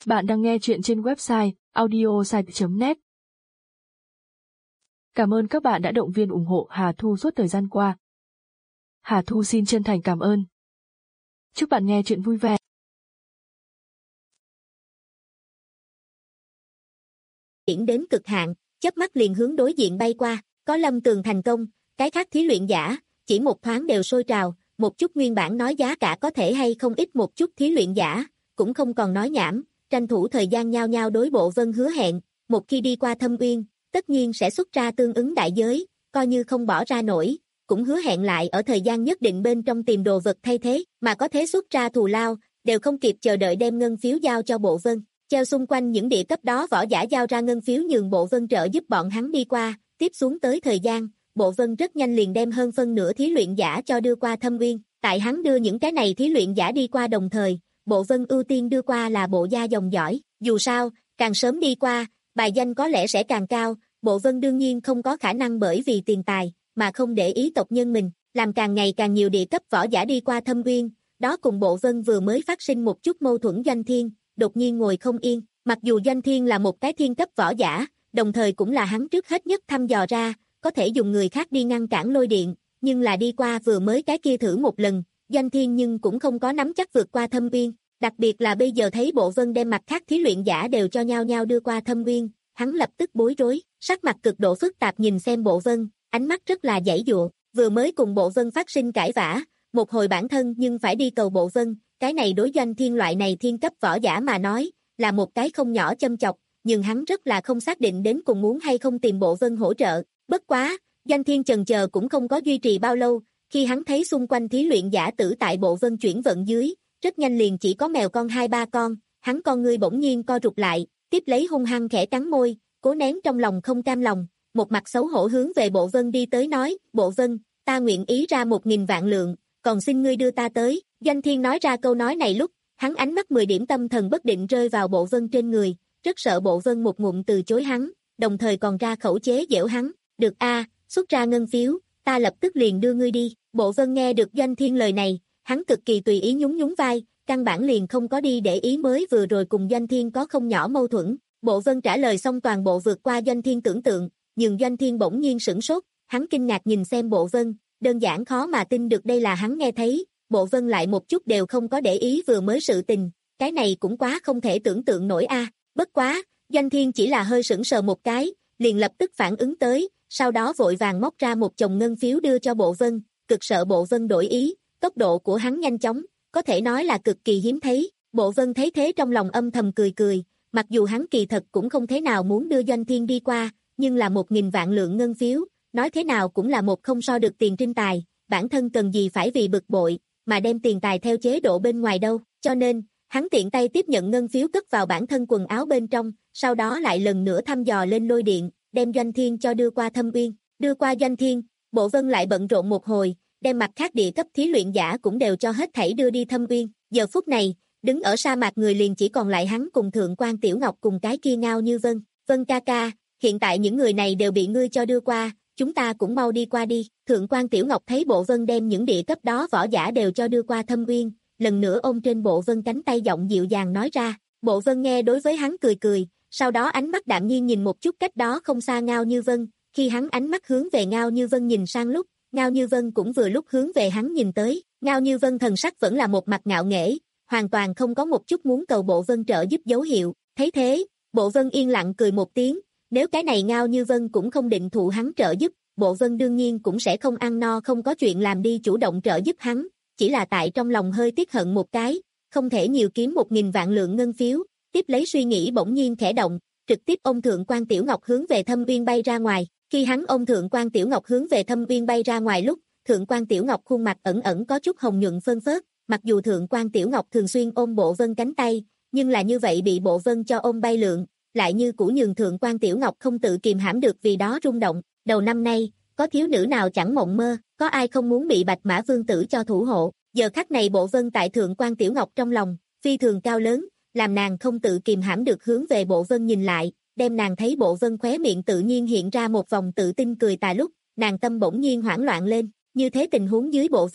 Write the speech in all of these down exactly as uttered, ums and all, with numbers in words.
Bạn đang nghe chuyện trên website audiosite chấm net. Cảm ơn các bạn đã động viên ủng hộ Hà Thu suốt thời gian qua. Hà Thu xin chân thành cảm ơn. Chúc bạn nghe chuyện vui vẻ. Diễn đến cực hạn, chớp mắt liền hướng đối diện bay qua, có Lâm Tường thành công, cái khác thí luyện giả, chỉ một thoáng đều sôi trào, một chút nguyên bản nói giá cả có thể hay không ít một chút thí luyện giả, cũng không còn nói nhảm, tranh thủ thời gian nhao nhao đối Bộ Vân hứa hẹn, một khi đi qua Thâm Uyên, tất nhiên sẽ xuất ra tương ứng đại giới, coi như không bỏ ra nổi, cũng hứa hẹn lại ở thời gian nhất định bên trong tìm đồ vật thay thế, mà có thế xuất ra thù lao, đều không kịp chờ đợi đem ngân phiếu giao cho Bộ Vân. Treo xung quanh những địa cấp đó võ giả giao ra ngân phiếu nhường Bộ Vân trợ giúp bọn hắn đi qua, tiếp xuống tới thời gian, Bộ Vân rất nhanh liền đem hơn phân nửa thí luyện giả cho đưa qua Thâm Uyên, tại hắn đưa những cái này thí luyện giả đi qua đồng thời, Bộ Vân ưu tiên đưa qua là bộ gia dòng dõi, dù sao, càng sớm đi qua, bài danh có lẽ sẽ càng cao, Bộ Vân đương nhiên không có khả năng bởi vì tiền tài, mà không để ý tộc nhân mình, làm càng ngày càng nhiều địa cấp võ giả đi qua Thâm Uyên, đó cùng Bộ Vân vừa mới phát sinh một chút mâu thuẫn Doanh Thiên, đột nhiên ngồi không yên, mặc dù Doanh Thiên là một cái thiên cấp võ giả, đồng thời cũng là hắn trước hết nhất thăm dò ra, có thể dùng người khác đi ngăn cản lôi điện, nhưng là đi qua vừa mới cái kia thử một lần, Doanh Thiên nhưng cũng không có nắm chắc vượt qua Thâm Uyên, đặc biệt là bây giờ thấy Bộ Vân đem mặt khác thí luyện giả đều cho nhau nhau đưa qua Thâm Uyên, hắn lập tức bối rối, sắc mặt cực độ phức tạp nhìn xem Bộ Vân, ánh mắt rất là giãy giụa, vừa mới cùng Bộ Vân phát sinh cãi vã, một hồi bản thân nhưng phải đi cầu Bộ Vân, cái này đối Doanh Thiên loại này thiên cấp võ giả mà nói, là một cái không nhỏ châm chọc, nhưng hắn rất là không xác định đến cùng muốn hay không tìm Bộ Vân hỗ trợ, bất quá, Doanh Thiên chần chờ cũng không có duy trì bao lâu, khi hắn thấy xung quanh thí luyện giả tử tại Bộ Vân chuyển vận dưới, rất nhanh liền chỉ có mèo con hai ba con, hắn con ngươi bỗng nhiên co rụt lại, tiếp lấy hung hăng khẽ cắn môi, cố nén trong lòng không cam lòng, một mặt xấu hổ hướng về Bộ Vân đi tới nói, Bộ Vân, ta nguyện ý ra một nghìn vạn lượng, còn xin ngươi đưa ta tới, Doanh Thiên nói ra câu nói này lúc, hắn ánh mắt mười điểm tâm thần bất định rơi vào Bộ Vân trên người, rất sợ Bộ Vân một ngụm từ chối hắn, đồng thời còn ra khẩu chế giễu hắn, được a, xuất ra ngân phiếu, ta lập tức liền đưa ngươi đi, Bộ Vân nghe được Doanh Thiên lời này, hắn cực kỳ tùy ý nhún nhún vai, căn bản liền không có đi để ý mới vừa rồi cùng Doanh Thiên có không nhỏ mâu thuẫn, Bộ Vân trả lời xong toàn bộ vượt qua Doanh Thiên tưởng tượng, nhưng Doanh Thiên bỗng nhiên sửng sốt, hắn kinh ngạc nhìn xem Bộ Vân, đơn giản khó mà tin được đây là hắn nghe thấy, Bộ Vân lại một chút đều không có để ý vừa mới sự tình, cái này cũng quá không thể tưởng tượng nổi a. Bất quá, Doanh Thiên chỉ là hơi sững sờ một cái, liền lập tức phản ứng tới, sau đó vội vàng móc ra một chồng ngân phiếu đưa cho Bộ Vân, cực sợ Bộ Vân đổi ý, tốc độ của hắn nhanh chóng, có thể nói là cực kỳ hiếm thấy, Bộ Vân thấy thế trong lòng âm thầm cười cười, mặc dù hắn kỳ thật cũng không thế nào muốn đưa Doanh Thiên đi qua, nhưng là một nghìn vạn lượng ngân phiếu, nói thế nào cũng là một không so được tiền trinh tài, bản thân cần gì phải vì bực bội, mà đem tiền tài theo chế độ bên ngoài đâu, cho nên, hắn tiện tay tiếp nhận ngân phiếu cất vào bản thân quần áo bên trong, sau đó lại lần nữa thăm dò lên lôi điện, đem Doanh Thiên cho đưa qua Thâm Uyên, đưa qua Doanh Thiên, Bộ Vân lại bận rộn một hồi, đem mặt khác địa cấp thí luyện giả cũng đều cho hết thảy đưa đi Thâm Uyên, giờ phút này, đứng ở sa mạc người liền chỉ còn lại hắn cùng Thượng quan Tiểu Ngọc cùng cái kia Ngao Như Vân, Vân ca ca, hiện tại những người này đều bị ngươi cho đưa qua, chúng ta cũng mau đi qua đi, Thượng quan Tiểu Ngọc thấy Bộ Vân đem những địa cấp đó võ giả đều cho đưa qua Thâm Uyên, lần nữa ôm trên Bộ Vân cánh tay giọng dịu dàng nói ra, Bộ Vân nghe đối với hắn cười cười, sau đó ánh mắt đạm nhiên nhìn một chút cách đó không xa Ngao Như Vân, khi hắn ánh mắt hướng về Ngao Như Vân nhìn sang lúc, Ngao Như Vân cũng vừa lúc hướng về hắn nhìn tới, Ngao Như Vân thần sắc vẫn là một mặt ngạo nghễ, hoàn toàn không có một chút muốn cầu Bộ Vân trợ giúp dấu hiệu, thấy thế, Bộ Vân yên lặng cười một tiếng, nếu cái này Ngao Như Vân cũng không định thụ hắn trợ giúp, Bộ Vân đương nhiên cũng sẽ không ăn no không có chuyện làm đi chủ động trợ giúp hắn, chỉ là tại trong lòng hơi tiếc hận một cái, không thể nhiều kiếm một nghìn vạn lượng ngân phiếu, tiếp lấy suy nghĩ bỗng nhiên khẽ động, trực tiếp ôm Thượng quan Tiểu Ngọc hướng về Thâm Uyên bay ra ngoài, khi hắn ôm Thượng quan Tiểu Ngọc hướng về Thâm Uyên bay ra ngoài lúc, Thượng quan Tiểu Ngọc khuôn mặt ẩn ẩn có chút hồng nhuận phơn phớt, mặc dù Thượng quan Tiểu Ngọc thường xuyên ôm Bộ Vân cánh tay, nhưng là như vậy bị Bộ Vân cho ôm bay lượn, lại như cũ nhường Thượng quan Tiểu Ngọc không tự kìm hãm được vì đó rung động, đầu năm nay, có thiếu nữ nào chẳng mộng mơ, có ai không muốn bị Bạch Mã Vương tử cho thủ hộ, giờ khắc này Bộ Vân tại Thượng quan Tiểu Ngọc trong lòng, phi thường cao lớn, làm nàng không tự kìm hãm được hướng về Bộ Vân nhìn lại, đem nàng thấy Bộ Vân khóe miệng tự nhiên hiện ra một vòng tự tin cười tà lúc, nàng tâm bỗng nhiên hoảng loạn lên, như thế tình huống dưới Bộ Vân,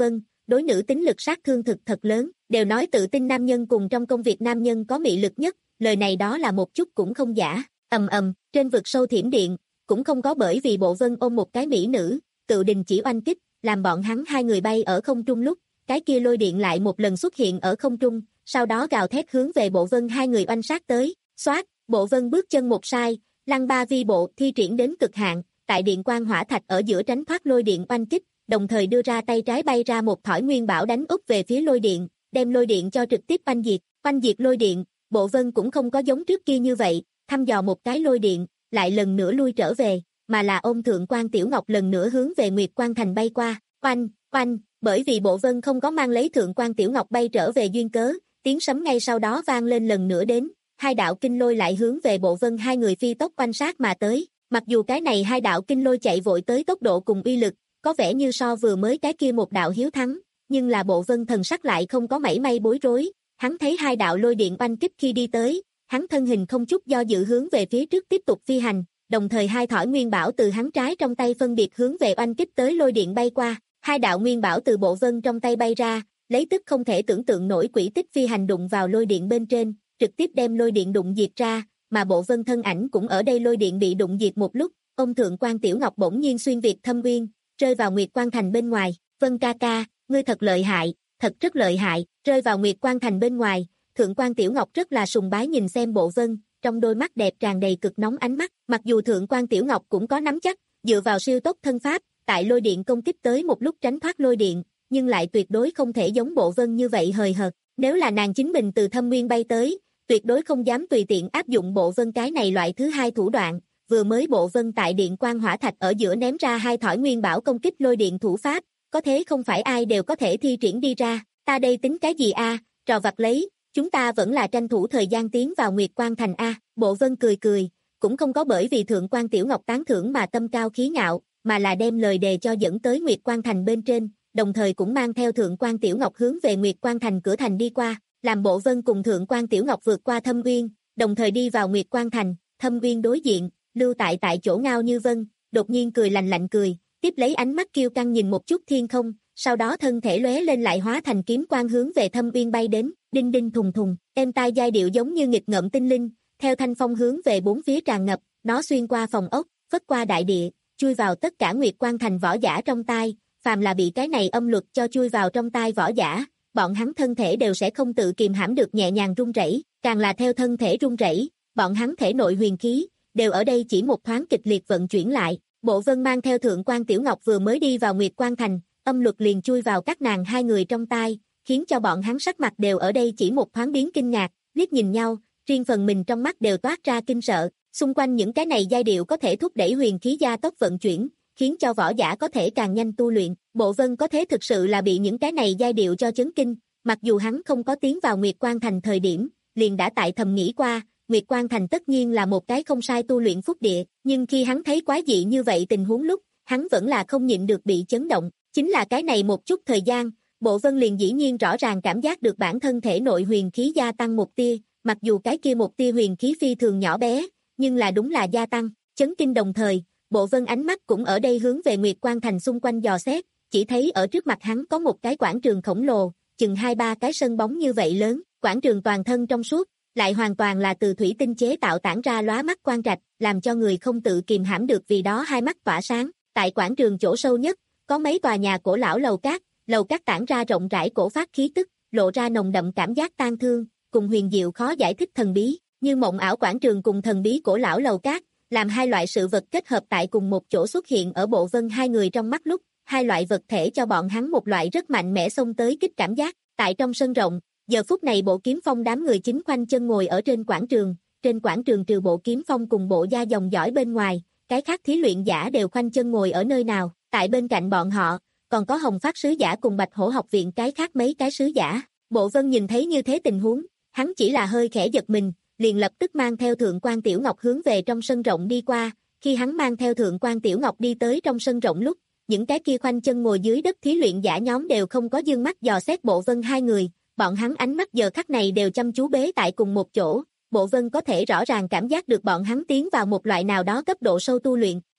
đối nữ tính lực sát thương thực thật lớn, đều nói tự tin nam nhân cùng trong công việc nam nhân có mị lực nhất, lời này đó là một chút cũng không giả. Ầm ầm, trên vực sâu thiểm điện, cũng không có bởi vì Bộ Vân ôm một cái mỹ nữ, tự đình chỉ oanh kích, làm bọn hắn hai người bay ở không trung lúc, cái kia lôi điện lại một lần xuất hiện ở không trung, sau đó gào thét hướng về Bộ Vân hai người oanh sát tới. Xoát, Bộ Vân bước chân một sai, lăng ba vi bộ thi triển đến cực hạn, tại điện quang hỏa thạch ở giữa tránh thoát lôi điện oanh kích, đồng thời đưa ra tay trái bay ra một thỏi nguyên bảo đánh úp về phía lôi điện, đem lôi điện cho trực tiếp oanh diệt. Oanh diệt lôi điện, Bộ Vân cũng không có giống trước kia như vậy, thăm dò một cái lôi điện, lại lần nữa lui trở về, mà là ôm Thượng Quan Tiểu Ngọc lần nữa hướng về Nguyệt Quan Thành bay qua. Oanh, oanh, bởi vì Bộ Vân không có mang lấy Thượng Quan Tiểu Ngọc bay trở về duyên cớ, tiếng sấm ngay sau đó vang lên lần nữa đến, hai đạo kinh lôi lại hướng về Bộ Vân hai người phi tốc oanh sát mà tới. Mặc dù cái này hai đạo kinh lôi chạy vội tới tốc độ cùng uy lực, có vẻ như so vừa mới cái kia một đạo hiếu thắng, nhưng là Bộ Vân thần sắc lại không có mảy may bối rối, hắn thấy hai đạo lôi điện oanh kích khi đi tới, hắn thân hình không chút do dự hướng về phía trước tiếp tục phi hành, đồng thời hai thỏi nguyên bảo từ hắn trái trong tay phân biệt hướng về oanh kích tới lôi điện bay qua, hai đạo nguyên bảo từ Bộ Vân trong tay bay ra, lấy tức không thể tưởng tượng nổi quỹ tích phi hành đụng vào lôi điện bên trên, trực tiếp đem lôi điện đụng diệt ra, mà Bộ Vân thân ảnh cũng ở đây lôi điện bị đụng diệt một lúc, ông Thượng Quan Tiểu Ngọc bỗng nhiên xuyên việt thâm uyên, rơi vào Nguyệt Quan Thành bên ngoài. Vân ca ca, ngươi thật lợi hại, thật rất lợi hại, rơi vào Nguyệt Quan Thành bên ngoài, Thượng Quan Tiểu Ngọc rất là sùng bái nhìn xem Bộ Vân, trong đôi mắt đẹp tràn đầy cực nóng ánh mắt, mặc dù Thượng Quan Tiểu Ngọc cũng có nắm chắc, dựa vào siêu tốc thân pháp, tại lôi điện công kích tới một lúc tránh thoát lôi điện, nhưng lại tuyệt đối không thể giống Bộ Vân như vậy hời hợt, nếu là nàng chính mình từ thâm nguyên bay tới, tuyệt đối không dám tùy tiện áp dụng Bộ Vân cái này loại thứ hai thủ đoạn, vừa mới Bộ Vân tại điện quang hỏa thạch ở giữa ném ra hai thỏi nguyên bảo công kích lôi điện thủ pháp, có thế không phải ai đều có thể thi triển đi ra, ta đây tính cái gì a, trò vặt lấy, chúng ta vẫn là tranh thủ thời gian tiến vào Nguyệt Quan Thành a. Bộ Vân cười cười, cũng không có bởi vì Thượng Quan Tiểu Ngọc tán thưởng mà tâm cao khí ngạo, mà là đem lời đề cho dẫn tới Nguyệt Quan Thành bên trên, đồng thời cũng mang theo Thượng Quan Tiểu Ngọc hướng về Nguyệt Quan Thành cửa thành đi qua, làm Bộ Vân cùng Thượng Quan Tiểu Ngọc vượt qua Thâm Uyên, đồng thời đi vào Nguyệt Quan Thành. Thâm Uyên đối diện, Lưu Tại tại chỗ Ngao Như Vân, đột nhiên cười lạnh lạnh cười, tiếp lấy ánh mắt kiêu căng nhìn một chút thiên không, sau đó thân thể lóe lên lại hóa thành kiếm quang hướng về Thâm Uyên bay đến, đinh đinh thùng thùng, êm tai giai điệu giống như nghịch ngợm tinh linh, theo thanh phong hướng về bốn phía tràn ngập, nó xuyên qua phòng ốc, phất qua đại địa, chui vào tất cả Nguyệt Quan Thành võ giả trong tai, phàm là bị cái này âm luật cho chui vào trong tai võ giả, bọn hắn thân thể đều sẽ không tự kìm hãm được nhẹ nhàng run rẩy, càng là theo thân thể run rẩy, bọn hắn thể nội huyền khí đều ở đây chỉ một thoáng kịch liệt vận chuyển lại. Bộ Vân mang theo Thượng Quan Tiểu Ngọc vừa mới đi vào Nguyệt Quan Thành, âm luật liền chui vào các nàng hai người trong tai, khiến cho bọn hắn sắc mặt đều ở đây chỉ một thoáng biến kinh ngạc, liếc nhìn nhau, riêng phần mình trong mắt đều toát ra kinh sợ, xung quanh những cái này giai điệu có thể thúc đẩy huyền khí gia tốc vận chuyển, khiến cho võ giả có thể càng nhanh tu luyện. Bộ Vân có thế thực sự là bị những cái này giai điệu cho chấn kinh, mặc dù hắn không có tiến vào Nguyệt Quan Thành thời điểm, liền đã tại thầm nghĩ qua, Nguyệt Quan Thành tất nhiên là một cái không sai tu luyện phúc địa, nhưng khi hắn thấy quái dị như vậy tình huống lúc, hắn vẫn là không nhịn được bị chấn động, chính là cái này một chút thời gian, Bộ Vân liền dĩ nhiên rõ ràng cảm giác được bản thân thể nội huyền khí gia tăng một tia, mặc dù cái kia một tia huyền khí phi thường nhỏ bé, nhưng là đúng là gia tăng, chấn kinh đồng thời, Bộ Vân ánh mắt cũng ở đây hướng về Nguyệt Quan Thành xung quanh dò xét, chỉ thấy ở trước mặt hắn có một cái quảng trường khổng lồ, chừng hai ba cái sân bóng như vậy lớn, quảng trường toàn thân trong suốt, lại hoàn toàn là từ thủy tinh chế tạo tản ra lóa mắt quang trạch, làm cho người không tự kìm hãm được vì đó hai mắt tỏa sáng. Tại quảng trường chỗ sâu nhất, có mấy tòa nhà cổ lão lầu cát, lầu cát tản ra rộng rãi cổ phát khí tức, lộ ra nồng đậm cảm giác tang thương, cùng huyền diệu khó giải thích thần bí, như mộng ảo quảng trường cùng thần bí cổ lão lầu cát, làm hai loại sự vật kết hợp tại cùng một chỗ xuất hiện ở Bộ Vân hai người trong mắt lúc, hai loại vật thể cho bọn hắn một loại rất mạnh mẽ xông tới kích cảm giác. Tại trong sân rộng, giờ phút này Bộ Kiếm Phong đám người chính khoanh chân ngồi ở trên quảng trường, trên quảng trường trừ Bộ Kiếm Phong cùng Bộ Gia dòng dõi bên ngoài, cái khác thí luyện giả đều khoanh chân ngồi ở nơi nào, tại bên cạnh bọn họ, còn có Hồng Phát sứ giả cùng Bạch Hổ học viện cái khác mấy cái sứ giả. Bộ Vân nhìn thấy như thế tình huống, hắn chỉ là hơi khẽ giật mình, liền lập tức mang theo Thượng Quan Tiểu Ngọc hướng về trong sân rộng đi qua, khi hắn mang theo Thượng Quan Tiểu Ngọc đi tới trong sân rộng lúc, những cái kia khoanh chân ngồi dưới đất thí luyện giả nhóm đều không có dương mắt dò xét Bộ Vân hai người, bọn hắn ánh mắt giờ khắc này đều chăm chú bế tại cùng một chỗ, Bộ Vân có thể rõ ràng cảm giác được bọn hắn tiến vào một loại nào đó cấp độ sâu tu luyện,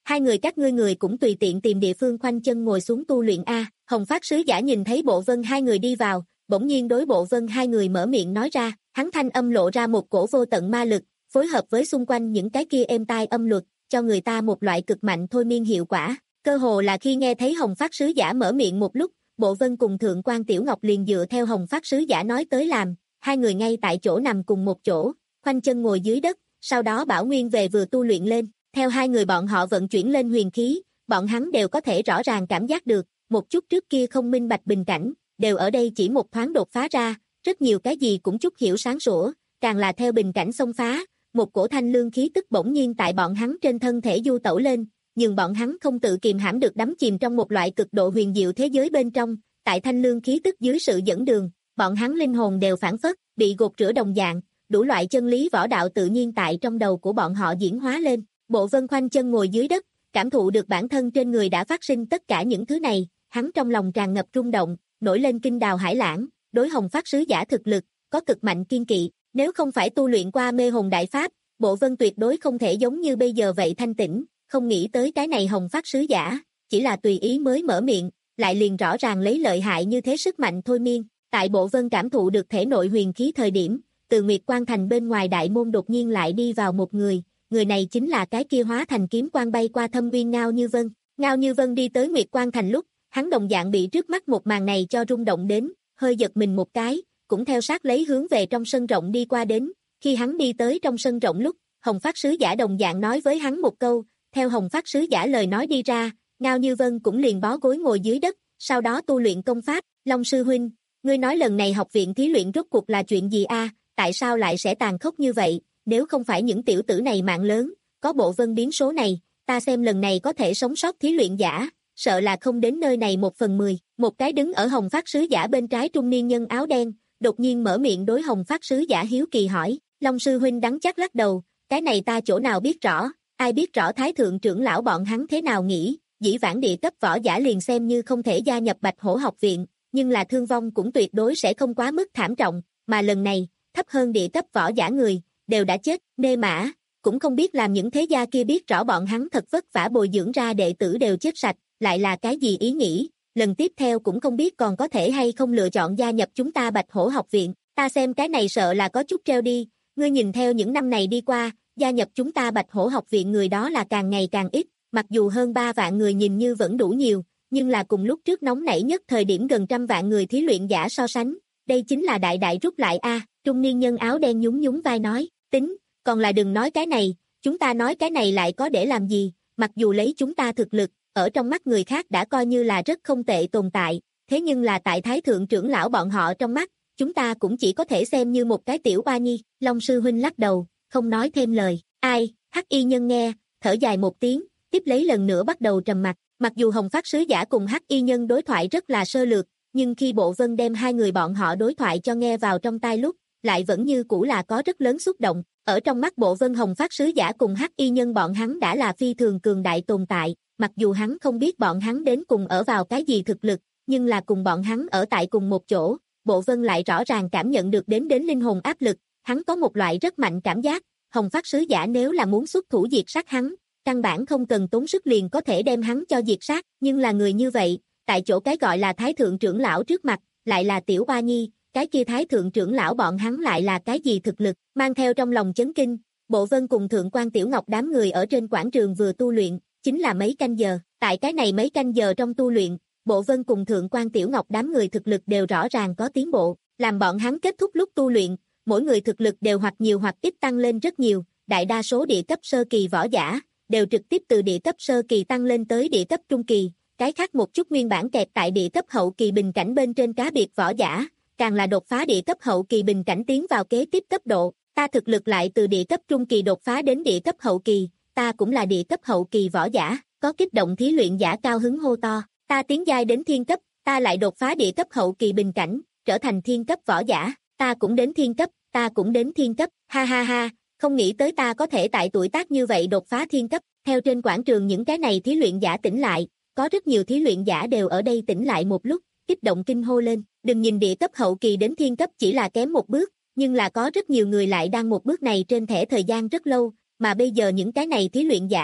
Hai người các ngươi người cũng tùy tiện tìm địa phương khoanh chân ngồi xuống tu luyện a. Hồng Phát sứ giả nhìn thấy Bộ Vân hai người đi vào, bỗng nhiên đối Bộ Vân hai người mở miệng nói ra, hắn thanh âm lộ ra một cổ vô tận ma lực, phối hợp với xung quanh những cái kia êm tai âm luật, cho người ta một loại cực mạnh thôi miên hiệu quả. Cơ hồ là khi nghe thấy Hồng Phát sứ giả mở miệng một lúc, Bộ Vân cùng Thượng quan Tiểu Ngọc liền dựa theo Hồng Phát sứ giả nói tới làm, hai người ngay tại chỗ nằm cùng một chỗ, khoanh chân ngồi dưới đất, sau đó Bảo Nguyên về vừa tu luyện lên. Theo hai người bọn họ vận chuyển lên huyền khí, bọn hắn đều có thể rõ ràng cảm giác được, một chút trước kia không minh bạch bình cảnh, đều ở đây chỉ một thoáng đột phá ra, rất nhiều cái gì cũng chút hiểu sáng sủa, càng là theo bình cảnh xông phá, một cổ thanh lương khí tức bỗng nhiên tại bọn hắn trên thân thể du tẩu lên, nhưng bọn hắn không tự kiềm hãm được đắm chìm trong một loại cực độ huyền diệu thế giới bên trong, tại thanh lương khí tức dưới sự dẫn đường, bọn hắn linh hồn đều phản phất, bị gột rửa đồng dạng, đủ loại chân lý võ đạo tự nhiên tại trong đầu của bọn họ diễn hóa lên. Bộ Vân khoanh chân ngồi dưới đất, cảm thụ được bản thân trên người đã phát sinh tất cả những thứ này, hắn trong lòng tràn ngập rung động, nổi lên kinh đào hải lãng, đối Hồng Phát sứ giả thực lực, có cực mạnh kiên kỵ, nếu không phải tu luyện qua mê hồn đại pháp, Bộ Vân tuyệt đối không thể giống như bây giờ vậy thanh tĩnh, không nghĩ tới cái này Hồng Phát sứ giả, chỉ là tùy ý mới mở miệng, lại liền rõ ràng lấy lợi hại như thế sức mạnh thôi miên, tại Bộ Vân cảm thụ được thể nội huyền khí thời điểm, từ Nguyệt Quan Thành bên ngoài đại môn đột nhiên lại đi vào một người. Người này chính là cái kia hóa thành kiếm quang bay qua thâm uyên Ngao Như Vân. Ngao Như Vân đi tới Nguyệt Quan Thành lúc, hắn đồng dạng bị trước mắt một màn này cho rung động đến, hơi giật mình một cái, cũng theo sát lấy hướng về trong sân rộng đi qua đến. Khi hắn đi tới trong sân rộng lúc, Hồng Phát sứ giả đồng dạng nói với hắn một câu, theo Hồng Phát sứ giả lời nói đi ra, Ngao Như Vân cũng liền bó gối ngồi dưới đất, sau đó tu luyện công pháp. Long sư huynh, ngươi nói lần này học viện thí luyện rốt cuộc là chuyện gì a? Tại sao lại sẽ tàn khốc như vậy? Nếu không phải những tiểu tử này mạng lớn, có Bộ Vân biến số này, ta xem lần này có thể sống sót thí luyện giả, sợ là không đến nơi này một phần mười. Một cái đứng ở Hồng Phát sứ giả bên trái trung niên nhân áo đen, đột nhiên mở miệng đối Hồng Phát sứ giả hiếu kỳ hỏi, Long sư huynh đắng chắc lắc đầu, cái này ta chỗ nào biết rõ, ai biết rõ Thái thượng trưởng lão bọn hắn thế nào nghĩ, dĩ vãng địa cấp võ giả liền xem như không thể gia nhập Bạch Hổ học viện, nhưng là thương vong cũng tuyệt đối sẽ không quá mức thảm trọng, mà lần này, thấp hơn địa cấp võ giả người, đều đã chết, nê mã, cũng không biết làm những thế gia kia biết rõ bọn hắn thật vất vả bồi dưỡng ra đệ tử đều chết sạch, lại là cái gì ý nghĩ, lần tiếp theo cũng không biết còn có thể hay không lựa chọn gia nhập chúng ta Bạch Hổ học viện, ta xem cái này sợ là có chút treo đi, ngươi nhìn theo những năm này đi qua, gia nhập chúng ta Bạch Hổ học viện người đó là càng ngày càng ít, mặc dù hơn ba vạn người nhìn như vẫn đủ nhiều, nhưng là cùng lúc trước nóng nảy nhất thời điểm gần trăm vạn người thí luyện giả so sánh, đây chính là đại đại rút lại a. Trung niên nhân áo đen nhún nhún vai nói, tính, còn là đừng nói cái này, chúng ta nói cái này lại có để làm gì, mặc dù lấy chúng ta thực lực, ở trong mắt người khác đã coi như là rất không tệ tồn tại, thế nhưng là tại Thái thượng trưởng lão bọn họ trong mắt, chúng ta cũng chỉ có thể xem như một cái tiểu oa nhi. Long sư huynh lắc đầu, không nói thêm lời, ai, hắc y nhân nghe, thở dài một tiếng, tiếp lấy lần nữa bắt đầu trầm mặc, mặc dù Hồng Phát sứ giả cùng hắc y nhân đối thoại rất là sơ lược, nhưng khi Bộ Vân đem hai người bọn họ đối thoại cho nghe vào trong tai lúc, lại vẫn như cũ là có rất lớn xúc động, ở trong mắt Bộ Vân Hồng Phát sứ giả cùng hắc y nhân bọn hắn đã là phi thường cường đại tồn tại, mặc dù hắn không biết bọn hắn đến cùng ở vào cái gì thực lực, nhưng là cùng bọn hắn ở tại cùng một chỗ, Bộ Vân lại rõ ràng cảm nhận được đến đến linh hồn áp lực, hắn có một loại rất mạnh cảm giác, Hồng Phát sứ giả nếu là muốn xuất thủ diệt sát hắn, căn bản không cần tốn sức liền có thể đem hắn cho diệt sát, nhưng là người như vậy, tại chỗ cái gọi là Thái thượng trưởng lão trước mặt, lại là tiểu oa nhi, cái kia Thái thượng trưởng lão bọn hắn lại là cái gì thực lực, mang theo trong lòng chấn kinh, Bộ Vân cùng Thượng quan Tiểu Ngọc đám người ở trên quảng trường vừa tu luyện, chính là mấy canh giờ, tại cái này mấy canh giờ trong tu luyện, Bộ Vân cùng Thượng quan Tiểu Ngọc đám người thực lực đều rõ ràng có tiến bộ, làm bọn hắn kết thúc lúc tu luyện, mỗi người thực lực đều hoặc nhiều hoặc ít tăng lên rất nhiều, đại đa số địa cấp sơ kỳ võ giả, đều trực tiếp từ địa cấp sơ kỳ tăng lên tới địa cấp trung kỳ, cái khác một chút nguyên bản kẹt tại địa cấp hậu kỳ bình cảnh bên trên cá biệt võ giả, càng là đột phá địa cấp hậu kỳ bình cảnh tiến vào kế tiếp cấp độ, ta thực lực lại từ địa cấp trung kỳ đột phá đến địa cấp hậu kỳ, ta cũng là địa cấp hậu kỳ võ giả, có kích động thí luyện giả cao hứng hô to, ta tiến giai đến thiên cấp, ta lại đột phá địa cấp hậu kỳ bình cảnh, trở thành thiên cấp võ giả, ta cũng đến thiên cấp, ta cũng đến thiên cấp, ha ha ha, không nghĩ tới ta có thể tại tuổi tác như vậy đột phá thiên cấp, theo trên quảng trường những cái này thí luyện giả tỉnh lại, có rất nhiều thí luyện giả đều ở đây tỉnh lại một lúc, kích động kinh hô lên, đừng nhìn địa cấp hậu kỳ đến thiên cấp chỉ là kém một bước, nhưng là có rất nhiều người lại đang một bước này trên thẻ thời gian rất lâu, mà bây giờ những cái này thí luyện giả,